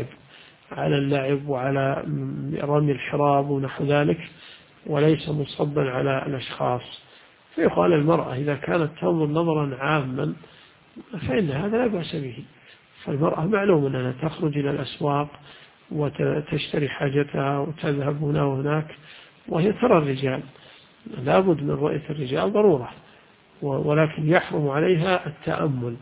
اللعب وعلى رمي الحراب ونحو ذلك، وليس مصبا على الأشخاص. فيقال المرأة إذا كانت تنظر نظرا عاما فإن هذا لا بأس به، فالمرأة معلوم أنها تخرج إلى الأسواق وتشتري حاجتها وتذهب هنا وهناك، وهي ترى الرجال، لابد من رؤية الرجال ضرورة، ولكن يحرم عليها التأمل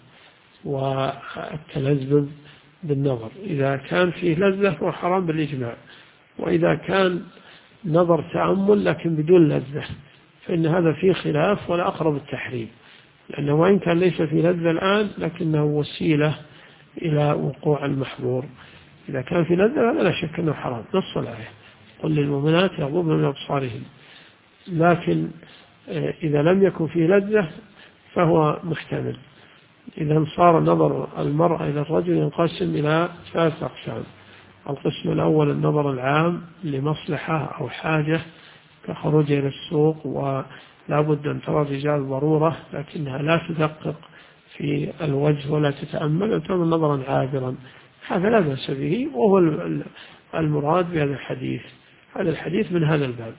والتلذذ بالنظر. إذا كان فيه لذة فهو حرام بالإجماع، وإذا كان نظر تأمل لكن بدون لذة فإن هذا فيه خلاف، ولا أقرب التحريم، لأنه وإن كان ليس فيه لذة الآن لكنه وسيلة إلى وقوع المحظور. إذا كان فيه لذة لا شك أنه حرام، نص الآية قل للمؤمنات يغضضن من أبصارهن. لكن إذا لم يكن فيه لذة فهو محتمل. إذا صار نظر المرأة إلى الرجل ينقسم إلى 3 أقسام. القسم الأول النظر العام لمصلحة أو حاجة كخروج إلى السوق ولا بد أن ترى الرجال ضرورة، لكنها لا تدقق في الوجه ولا تتأمل، وتنظر نظرا عابرا، هذا لا بأس به، وهو المراد بهذا الحديث. هذا الحديث من هذا الباب.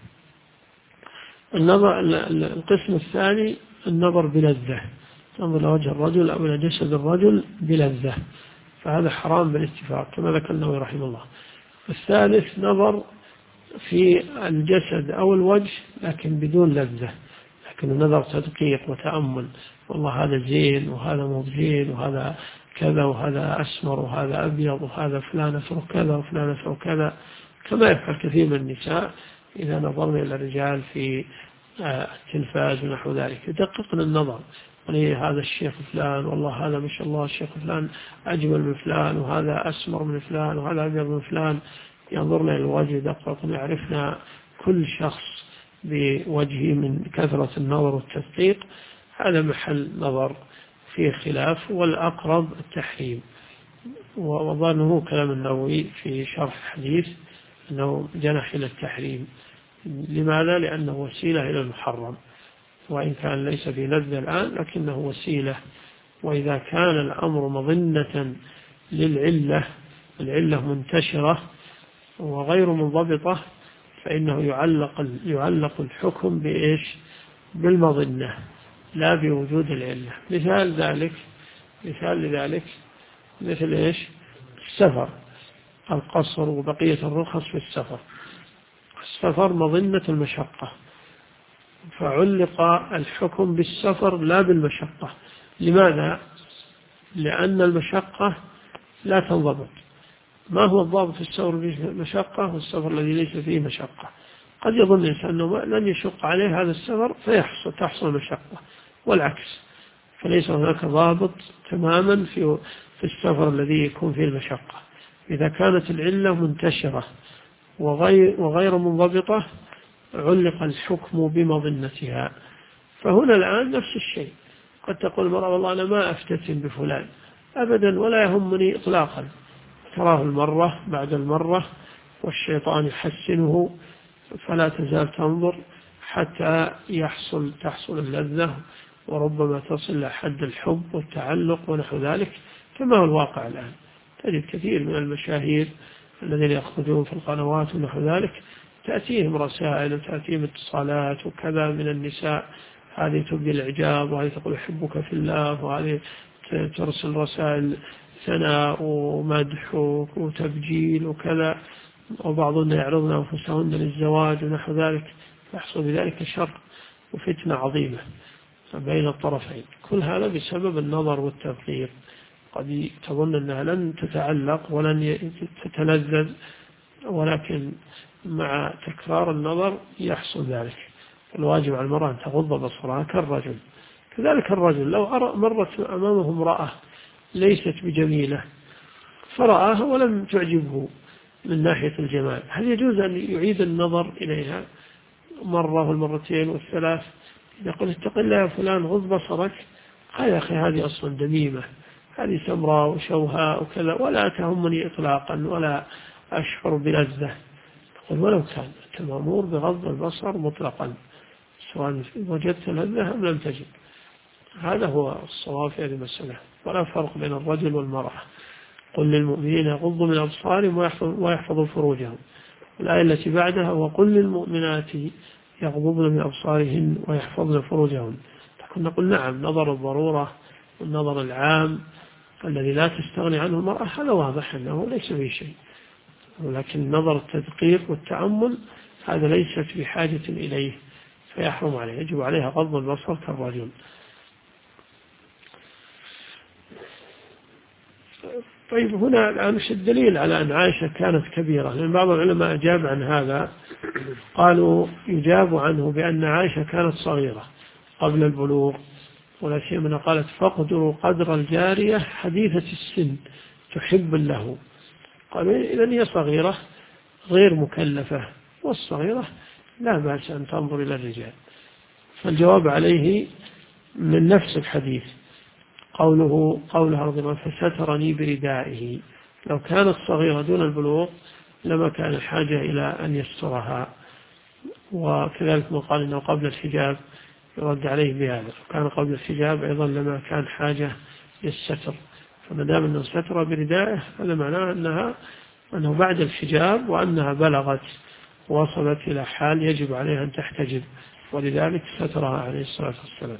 القسم الثاني النظر بلذة، تنظر إلى وجه الرجل أو إلى جسد الرجل بلذة، فهذا حرام بالاتفاق كما ذكر النووي رحمه الله. الثالث نظر في الجسد أو الوجه لكن بدون لذة، لكن نظر تدقيق وتأمل، والله هذا زين وهذا مو زين وهذا كذا وهذا أسمر وهذا أبيض وهذا فلان أفرق كذا وفلان أفرق كذا، كما يفعل كثير من النساء إذا نظرنا إلى الرجال في التلفاز ونحو ذلك، يدققنا النظر، هذا الشيخ فلان والله هذا ما شاء الله الشيخ فلان أجمل من فلان وهذا أسمر من فلان وهذا أبيض من فلان، ينظرنا إلى الوجه يدققنا، يعرفنا كل شخص بوجهه من كثرة النظر والتدقيق. هذا محل نظر فيه خلاف، والأقرب التحريم، وظنه كلام النووي في شرح الحديث أنه جنح إلى التحريم. لماذا؟ لأنه وسيلة إلى المحرم، وإن كان ليس في لذة الآن لكنه وسيلة. وإذا كان الأمر مظنة للعلة، العلة منتشرة وغير منضبطة، فإنه يعلق الحكم بإيش؟ بالمظنة لا بوجود العلة. مثال لذلك مثل إيش؟ السفر، القصر وبقية الرخص في السفر. السفر مظنة المشقة، فعلق الحكم بالسفر لا بالمشقة. لماذا؟ لأن المشقة لا تنضبط. ما هو الضابط في السفر فيه مشقة والسفر الذي ليس فيه مشقة؟ قد يظن الإنسان أنه لن يشق عليه هذا السفر تحصل مشقة، والعكس. فليس هناك ضابط تماما في السفر الذي يكون فيه المشقة. إذا كانت العلة منتشرة وغير منضبطة علق الحكم بمظنتها. فهنا الآن نفس الشيء، قد تقول المرأة والله أنا ما أفتتن بفلان أبدا ولا يهمني إطلاقا، تراه المرة بعد المرة والشيطان يحسنه، فلا تزال تنظر حتى تحصل اللذة، وربما تصل إلى حد الحب والتعلق ونحو ذلك، كما هو الواقع الآن. تجد كثير من المشاهير الذين يخرجون في القنوات ونحو ذلك تأتيهم رسائل وتأتيهم اتصالات وكذا من النساء، هذه تبدي الإعجاب وهذه تقول أحبك في الله، وهذه ترسل رسائل ثناء ومدح وتبجيل وكذا، وبعضهم يعرضن أنفسهن للزواج ونحو ذلك، يحصل بذلك شر وفتنة عظيمة بين الطرفين. كل هذا بسبب النظر والتفكير. قد تظن أنها لن تتعلق ولن تتلذذ، ولكن مع تكرار النظر يحصل ذلك. الواجب على المرأة أن تغض بصرها كالرجل. كذلك الرجل لو مرت أمامه امرأة ليست بجميلة فرآها ولم تعجبه من ناحية الجمال، هل يجوز أن يعيد النظر إليها مرة والمرتين والثلاث؟ يقول اتق الله يا فلان غض بصرك، قال يا أخي هذه أصلا دميمة، هذه سمراء وشوهاء وكذا ولا تهمني إطلاقا ولا أشعر بلذة. يقول ولو كان أنت مأمور بغض البصر مطلقا سواء وجدت لذة أم لم تجد. هذا هو الصواب في هذه المسألة، ولا فرق بين الرجل والمرأة. قل للمؤمنين يغضوا من أبصارهم ويحفظوا فروجهم. الآية التي بعدها وقل للمؤمنات يغضضن من أبصارهن ويحفظن فروجهن. نقول نعم، نظر الضرورة والنظر العام الذي لا تستغني عنه المرأة هذا واضح أنه ليس فيه شيء، ولكن نظر التدقيق والتأمل هذا ليست بحاجة إليه فيحرم عليه، يجب عليها غض البصر كالرجل. طيب هنا الآن مش الدليل على أن عائشة كانت كبيرة؟ لأن بعض العلماء أجاب عن هذا، قالوا يجاب عنه بأن عائشة كانت صغيرة قبل البلوغ، ولا سيما قالت فاقدروا قدر الجارية حديثة السن تحب له. قالوا إذن هي صغيرة غير مكلفة، والصغيرة لا بأس أن تنظر إلى الرجال. فالجواب عليه من نفس الحديث قولها رضي الله فسترني بردائه، لو كانت صغيرة دون البلوغ لما كان الحاجة إلى أن يسترها. وكذلك من قال إنه قبل الحجاب يرد عليه بهذا، كان قبل الحجاب أيضا لما كان حاجة للستر، فما دام أنه ستر بردائه هذا معناه أنه بعد الحجاب وأنها بلغت وصلت إلى حال يجب عليها أن تحتجب، ولذلك سترها عليه الصلاة والسلام.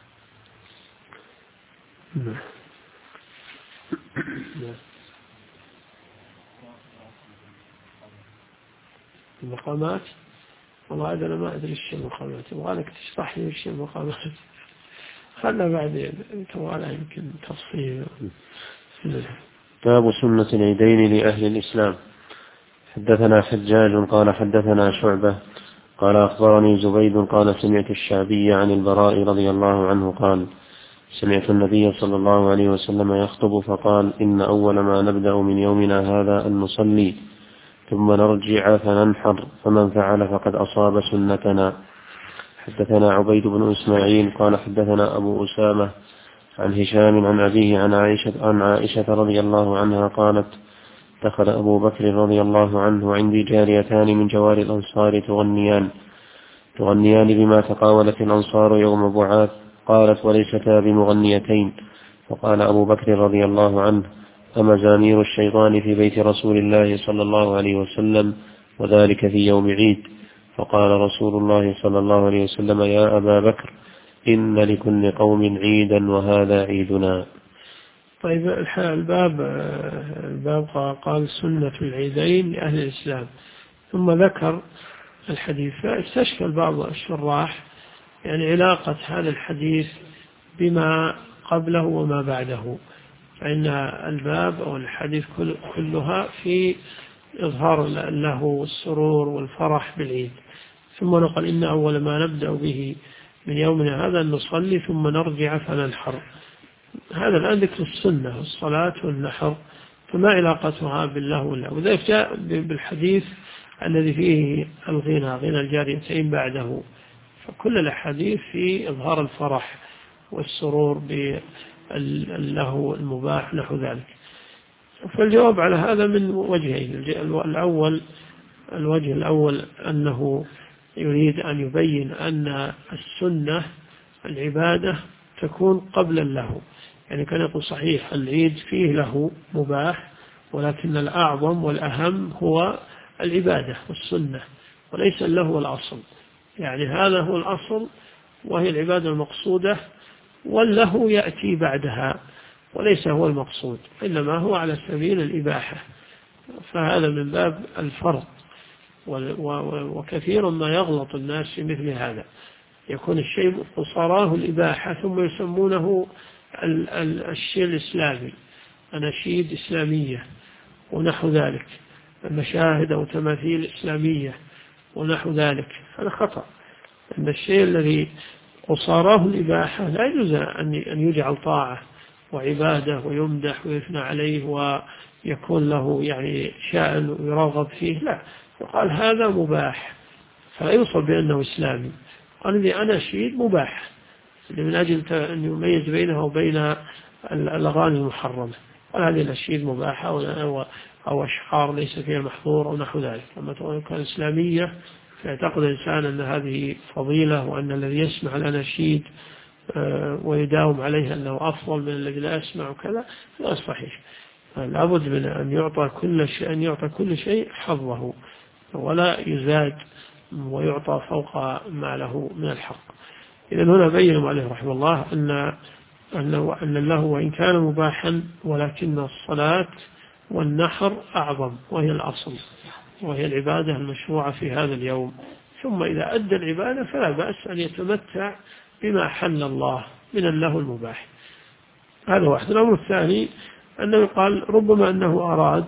المقامات والله أنا ما أدري إيش المقامات، يبغالك تشرح لي إيش المقامات، خلنا بعدين توالى يمكن تفصيل. باب سنة العيدين لأهل الإسلام. حدثنا حجاج قال حدثنا شعبة قال أخبرني زبيد قال سمعت الشعبي عن البراء رضي الله عنه قال سمعت النبي صلى الله عليه وسلم يخطب فقال إن أول ما نبدأ من يومنا هذا أن نصلي ثم نرجع فننحر، فمن فعل فقد أصاب سنتنا. حدثنا عبيد بن إسماعيل قال حدثنا أبو أسامة عن هشام عن أبيه عن عائشة رضي الله عنها قالت دخل أبو بكر رضي الله عنه عندي جاريتان من جوار الأنصار تغنيان بما تقاولت الأنصار يوم بعاث. قالت وليستا بمغنيتين. فقال أبو بكر رضي الله عنه أمزامير الشيطان في بيت رسول الله صلى الله عليه وسلم وذلك في يوم عيد؟ فقال رسول الله صلى الله عليه وسلم يا أبا بكر إن لكل قوم عيدا وهذا عيدنا. طيب الباب قال سنة العيدين لأهل الإسلام، ثم ذكر الحديث، فاستشكل بعض الشراح يعني علاقة هذا الحديث بما قبله وما بعده، فإن الباب أو الحديث كلها في إظهار له السرور والفرح بالعيد، ثم نقل إن أول ما نبدأ به من يومنا هذا أن نصلي ثم نرجع فننحر. هذا الآن ذكر السنة الصلاة والنحر، فما علاقتها باللهو واللعب؟ وذلك جاء بالحديث الذي فيه غنى الجاريتين بعده. فكل الأحاديث في إظهار الفرح والسرور باللهو المباح نحو ذلك. فالجواب على هذا من وجهين. الوجه الأول أنه يريد أن يبين أن السنة العبادة تكون قبل اللهو، يعني كان يقول صحيح العيد فيه له مباح، ولكن الأعظم والأهم هو العبادة والسنة، وليس اللهو الأصل. يعني هذا هو الأصل وهي العبادة المقصودة، واللهو يأتي بعدها وليس هو المقصود، إنما هو على سبيل الإباحة. فهذا من باب الفرض. وكثير ما يغلط الناس في مثل هذا، يكون الشيء قصاراه الإباحة ثم يسمونه الشيء الإسلامي، أناشيد إسلامية ونحو ذلك، مشاهد أو تماثيل إسلامية ونحو ذلك. هذا خطأ. أن الشيء الذي قصاراه الإباحة لا يجوز أن يجعل طاعة وعبادة ويمدح ويثنى عليه ويكون له يعني شأن ويرغب فيه، لا، وقال هذا مباح فلا يوصف بأنه إسلامي. قال لي أناشيد مباح من أجل أن يميز بينه وبين الأغاني المحرمة، قال هذه الأناشيد مباحة أو أشعار ليس فيها محظور أو نحو ذلك. لما تكون إسلامية فيعتقد الإنسان أن هذه فضيلة، وأن الذي يسمع الأناشيد ويداوم عليه أنه أفضل من الذي لا يسمع وكذا، لا صحيح. لابد من أن يعطى كل شيء حظه ولا يزاد ويعطى فوق ما له من الحق. إذن هنا بين عليه رحمه الله أن اللهو وإن كان مباحا ولكن الصلاة والنحر أعظم، وهي الأصل وهي العبادة المشروعة في هذا اليوم. ثم إذا أدى العبادة فلا بأس أن يتمتع بما حل الله من اللهو المباح. هذا واحد. الأمر الثاني أنه قال ربما أنه أراد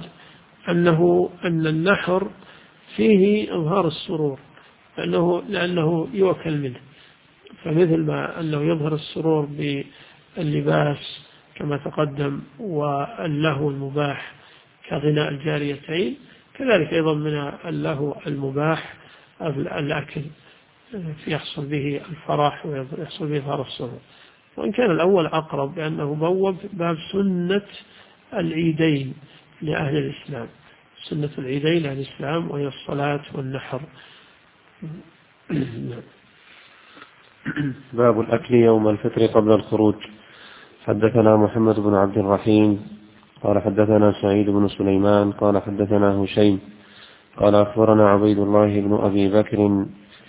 أن النحر فيه إظهار السرور، لأنه يؤكل منه، فمثل ما أنه يظهر السرور باللباس كما تقدم واللهو المباح كغناء الجاريتين، كذلك أيضا من اللهو المباح الأكل يحصل به الفرح ويحصل به إظهار السرور. وإن كان الأول أقرب لأنه بوب باب سنة العيدين لأهل الإسلام، سنة العيدين لأهل الإسلام وهي الصلاة والنحر. باب الأكل يوم الفطر قبل الخروج. حدثنا محمد بن عبد الرحيم قال حدثنا سعيد بن سليمان قال حدثنا هشيم قال أخبرنا عبيد الله بن أبي بكر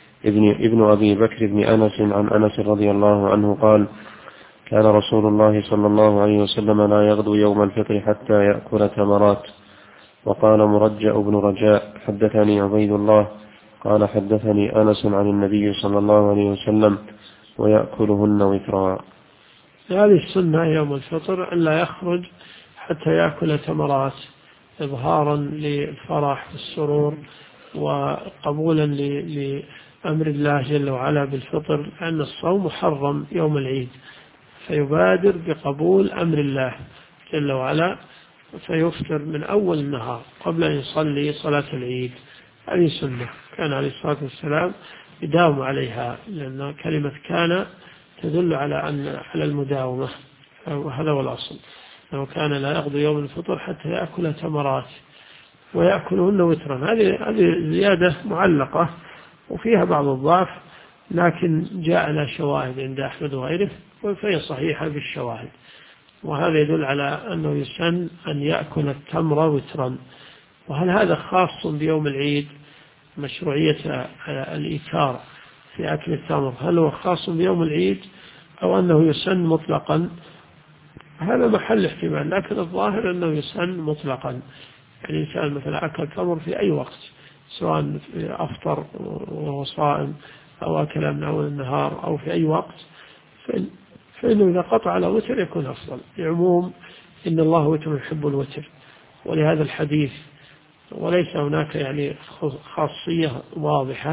بن أنس عن أنس رضي الله عنه قال كان رسول الله صلى الله عليه وسلم لا يغدو يوم الفطر حتى يأكل تمرات. وقال مرجع بن رجاء حدثني عبيد الله قال حدثني أنس عن النبي صلى الله عليه وسلم ويأكلهن وترا. هذه السنة يوم الفطر أن لا يخرج حتى يأكل تمرات إظهارا للفرح والسرور وقبولا لأمر الله جل وعلا بالفطر، لأن الصوم محرم يوم العيد، فيبادر بقبول أمر الله جل وعلا فيفطر من أول النهار قبل أن يصلي صلاة العيد. هذه سنة كان عليه الصلاة والسلام يداوم عليها، لأن كلمة كان تدل على المداومة، وهذا هو الأصل. لو كان لا يغدو يوم الفطر حتى يأكل تمرات ويأكلهن وترا. هذه زيادة معلقة وفيها بعض الضعف، لكن جاء لها شواهد عند أحمد وغيره فهي صحيحة بالشواهد. وهذا يدل على أنه يسن أن يأكل التمر وترا. وهل هذا خاص بيوم العيد مشروعية الإيثار في أكل التمر؟ هل هو خاص بيوم العيد أو أنه يسن مطلقا؟ هذا محل احتمال، لكن الظاهر أنه يسن مطلقا. يعني الإنسان مثلا أكل تمر في أي وقت، سواء أفطر وهو صائم أو أكل من أول النهار أو في أي وقت، فإنه إذا قطع على وتر يكون أفضل، لعموم إن الله وتر يحب الوتر ولهذا الحديث. وليس هناك يعني خاصية واضحة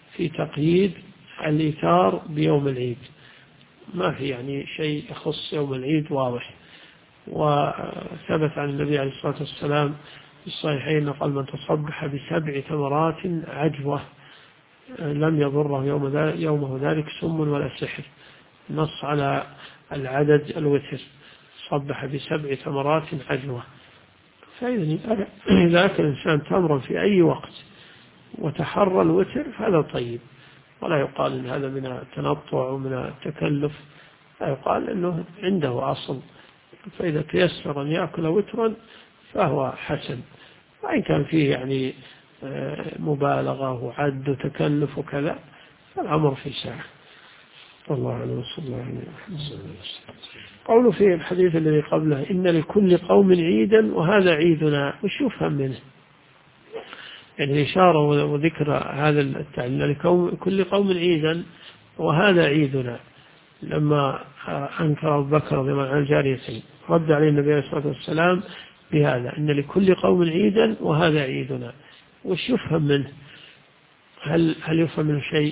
في تقييد الإيثار بيوم العيد، ما في يعني شيء يخص يوم العيد واضح. وثبت عن النبي عليه الصلاة والسلام في الصحيحين قال من تصبح ب7 تمرات عجوة لم يضره يومه ذلك سم ولا سحر، نص على العدد الوتر، صبح ب7 تمرات عجوة. فإذا إذا أكل الإنسان تمرا في أي وقت وتحرى الوتر فهذا طيب، ولا يقال إن هذا من التنطع ومن التكلف، لا يقال إنه عنده أصل. فإذا تيسر أن يأكل وترا فهو حسن، وإن كان فيه يعني مبالغة وعد وتكلف وكذا فالأمر في ساعة. والله أعلم وصلى الله عليه وسلم. قوله في الحديث الذي قبله إن لكل قوم عيدا وهذا عيدنا، وش يفهم منه؟ يعني إشارة وذكر هذا التعليل لكل قوم عيدا وهذا عيدنا. لما أنكر أبو بكر رضي الله عنه الجاريتين رد عليه النبي عليه الصلاة والسلام بهذا إن لكل قوم عيدا وهذا عيدنا، وش يفهم منه؟ هل يفهم منه شيء؟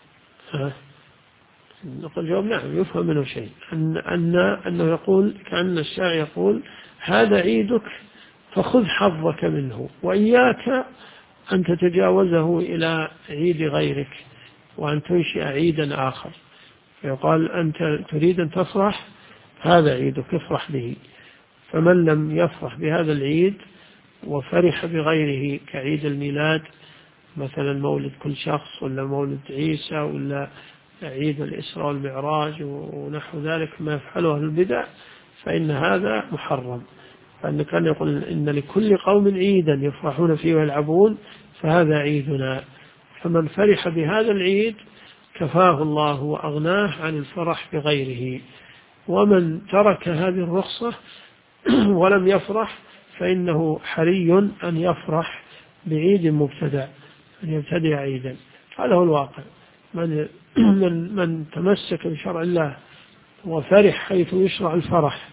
نقول جواب نعم يفهم منه شيء، أنه يقول كأن الشاعر يقول هذا عيدك فخذ حظك منه وإياك أن تتجاوزه إلى عيد غيرك وأن تنشئ عيدا آخر. فيقال أنت تريد أن تفرح، هذا عيدك افرح به. فمن لم يفرح بهذا العيد وفرح بغيره كعيد الميلاد مثلا مولد كل شخص ولا مولد عيسى ولا عيد الإسراء والمعراج ونحو ذلك ما يفعله أهل البدع فإن هذا محرم. فإن كان يقول إن لكل قوم عيدا يفرحون فيه ويلعبون فهذا عيدنا. فمن فرح بهذا العيد كفاه الله وأغناه عن الفرح بغيره، ومن ترك هذه الرخصة ولم يفرح فإنه حري أن يفرح بعيد مبتدع، أن يبتدع عيدا. هذا هو الواقع. من تمسك بشرع الله وفرح حيث يشرع الفرح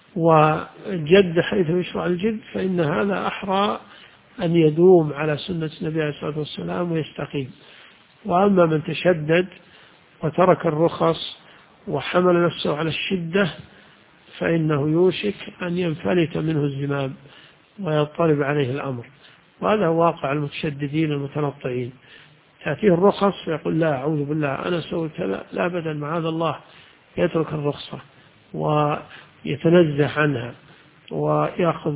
وجد حيث يشرع الجد فإن هذا أحرى أن يدوم على سنة النبي عليه الصلاة والسلام ويستقيم. وأما من تشدد وترك الرخص وحمل نفسه على الشدة فإنه يوشك أن ينفلت منه الزمام ويضطرب عليه الأمر. وهذا هو واقع المتشددين المتنطعين، تأتيه الرخص فيقول لا أعوذ بالله أنا سويت كذا، لا أبدا معاذ الله، يترك الرخصة ويتنزه عنها ويأخذ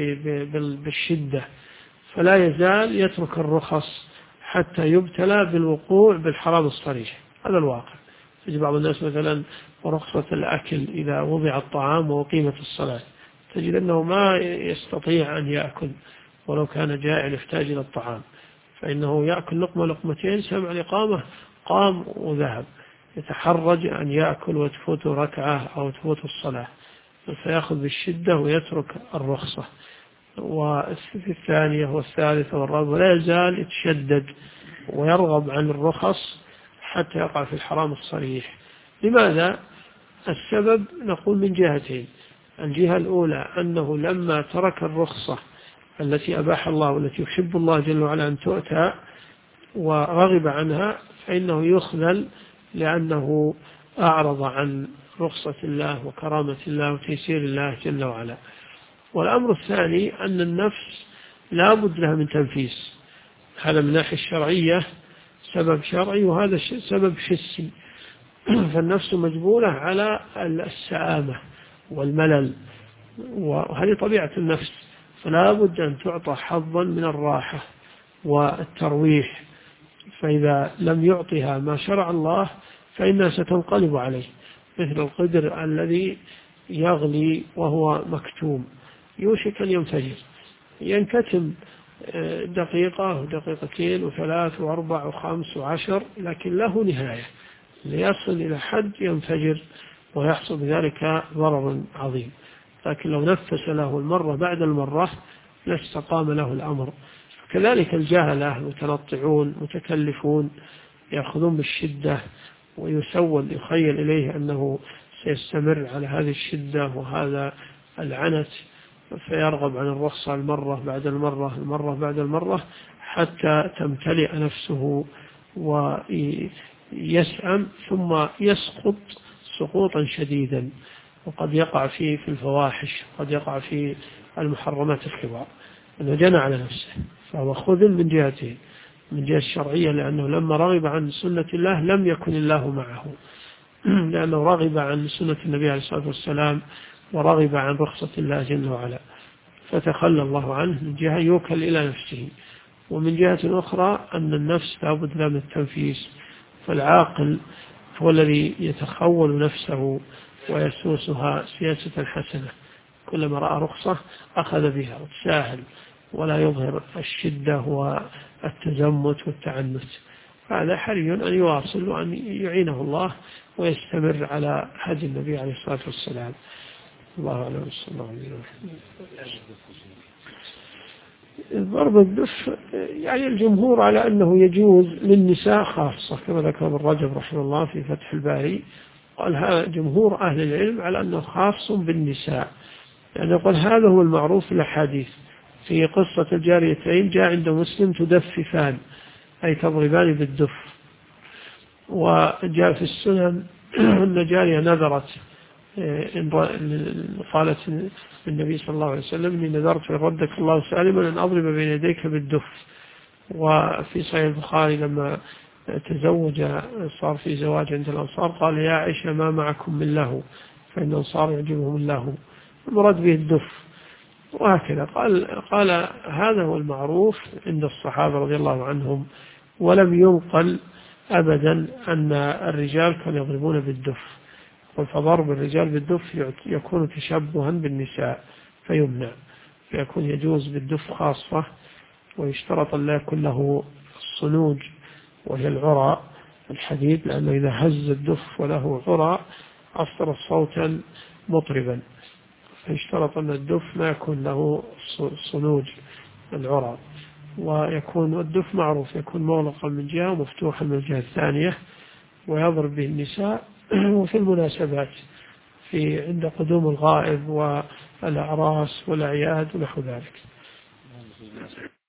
بالشدة، فلا يزال يترك الرخص حتى يبتلى بالوقوع بالحرام الصريح. هذا الواقع. تجد بعض الناس مثلا رخصة الأكل إذا وضع الطعام وقيمة الصلاة تجد أنه ما يستطيع أن يأكل ولو كان جائع يحتاج إلى الطعام، فإنه يأكل لقمة لقمتين سمع الإقامة قام وذهب، يتحرج أن يأكل وتفوت ركعة أو تفوت الصلاة فيأخذ بالشدة ويترك الرخصة. والثانية والثالثة والرابعة لا يزال يتشدد ويرغب عن الرخص حتى يقع في الحرام الصريح. لماذا؟ السبب نقول من جهتين. الجهة الأولى أنه لما ترك الرخصة التي أباح الله والتي يحب الله جل وعلا أن تؤتى ورغب عنها فإنه يخذل لأنه أعرض عن رخصة الله وكرامة الله وتيسير الله جل وعلا. والأمر الثاني أن النفس لا بد لها من تنفيس، هذا من الناحية الشرعية سبب شرعي وهذا سبب حسي. فالنفس مجبولة على السآمة والملل وهذه طبيعة النفس، فلا بد أن تعطى حظا من الراحة والترويح، فإذا لم يعطها ما شرع الله فإنها ستنقلب عليه، مثل القدر الذي يغلي وهو مكتوم يوشك أن ينفجر، ينكتم دقيقة ودقيقتين وثلاث وأربع وخمس وعشر لكن له نهاية ليصل إلى حد ينفجر ويحصل بذلك ضرر عظيم. لكن لو نفس له المرة بعد المرة لاستقام له الأمر. كذلك الجهلة المتنطعون متكلفون يأخذون بالشدة ويسول يخيل إليه أنه سيستمر على هذه الشدة وهذا العنت فيرغب عن الرخصة المرة بعد المرة بعد المرة حتى تمتلئ نفسه ويسأم ثم يسقط سقوطا شديدا، وقد يقع في الفواحش، قد يقع في المحرمات الكبار، أنه جنى على نفسه، فهو خذل من جهتين، من جهة الشرعية لأنه لما رغب عن سنة الله لم يكن الله معه، لأنه رغب عن سنة النبي عليه الصلاة والسلام ورغب عن رخصة الله جل وعلا، فتخلى الله عنه من جهة يوكل إلى نفسه. ومن جهة أخرى أن النفس لابد لها من التنفيس، فالعاقل هو الذي يتخول نفسه ويسوسها سياسة حسنة، كلما رأى رخصة أخذ بها وتساهل ولا يظهر الشدة والتزمت والتعنت. هذا حري أن يواصل وأن يعينه الله ويستمر على هدي النبي عليه الصلاة والسلام. الله أعلم. صلى الله عليه وسلم. ضرب الدف يعني الجمهور على أنه يجوز للنساء خاصة كما ذكر ابن رجب رحمه الله في فتح الباري، قال هذا جمهور أهل العلم على أنه خاص بالنساء، يعني قال هذا هو المعروف في الأحاديث. في قصة الجاريتين جاء عند مسلم تدففان أي تضربان بالدف، وجاء في السنن أن جارية نذرت قالت النبي صلى الله عليه وسلم إني نذرت ردك الله سالما أن أضرب بين يديك بالدف. وفي صحيح البخاري لما تزوج صار في زواج عند الأنصار قال يا عائشة ما معكم من له فإن الأنصار يعجبهم الله، المراد به الدف. وهكذا قال هذا هو المعروف عند الصحابة رضي الله عنهم، ولم ينقل أبدا أن الرجال كانوا يضربون بالدف، فضرب الرجال بالدف يكون تشبها بالنساء فيمنع، فيكون يجوز بالدف خاصة، ويشترط أن لا يكون له الصنوج وهي العرى الحديد، لأنه إذا هز الدف وله عرى أصدر صوتا مطربا، فيشترط أن الدف ما يكون له صنوج العرى، ويكون الدف معروف يكون مغلقا من جهة ومفتوحا من الجهة الثانية، ويضرب به النساء وفي المناسبات عند قدوم الغائب والأعراس والأعياد ونحو ذلك.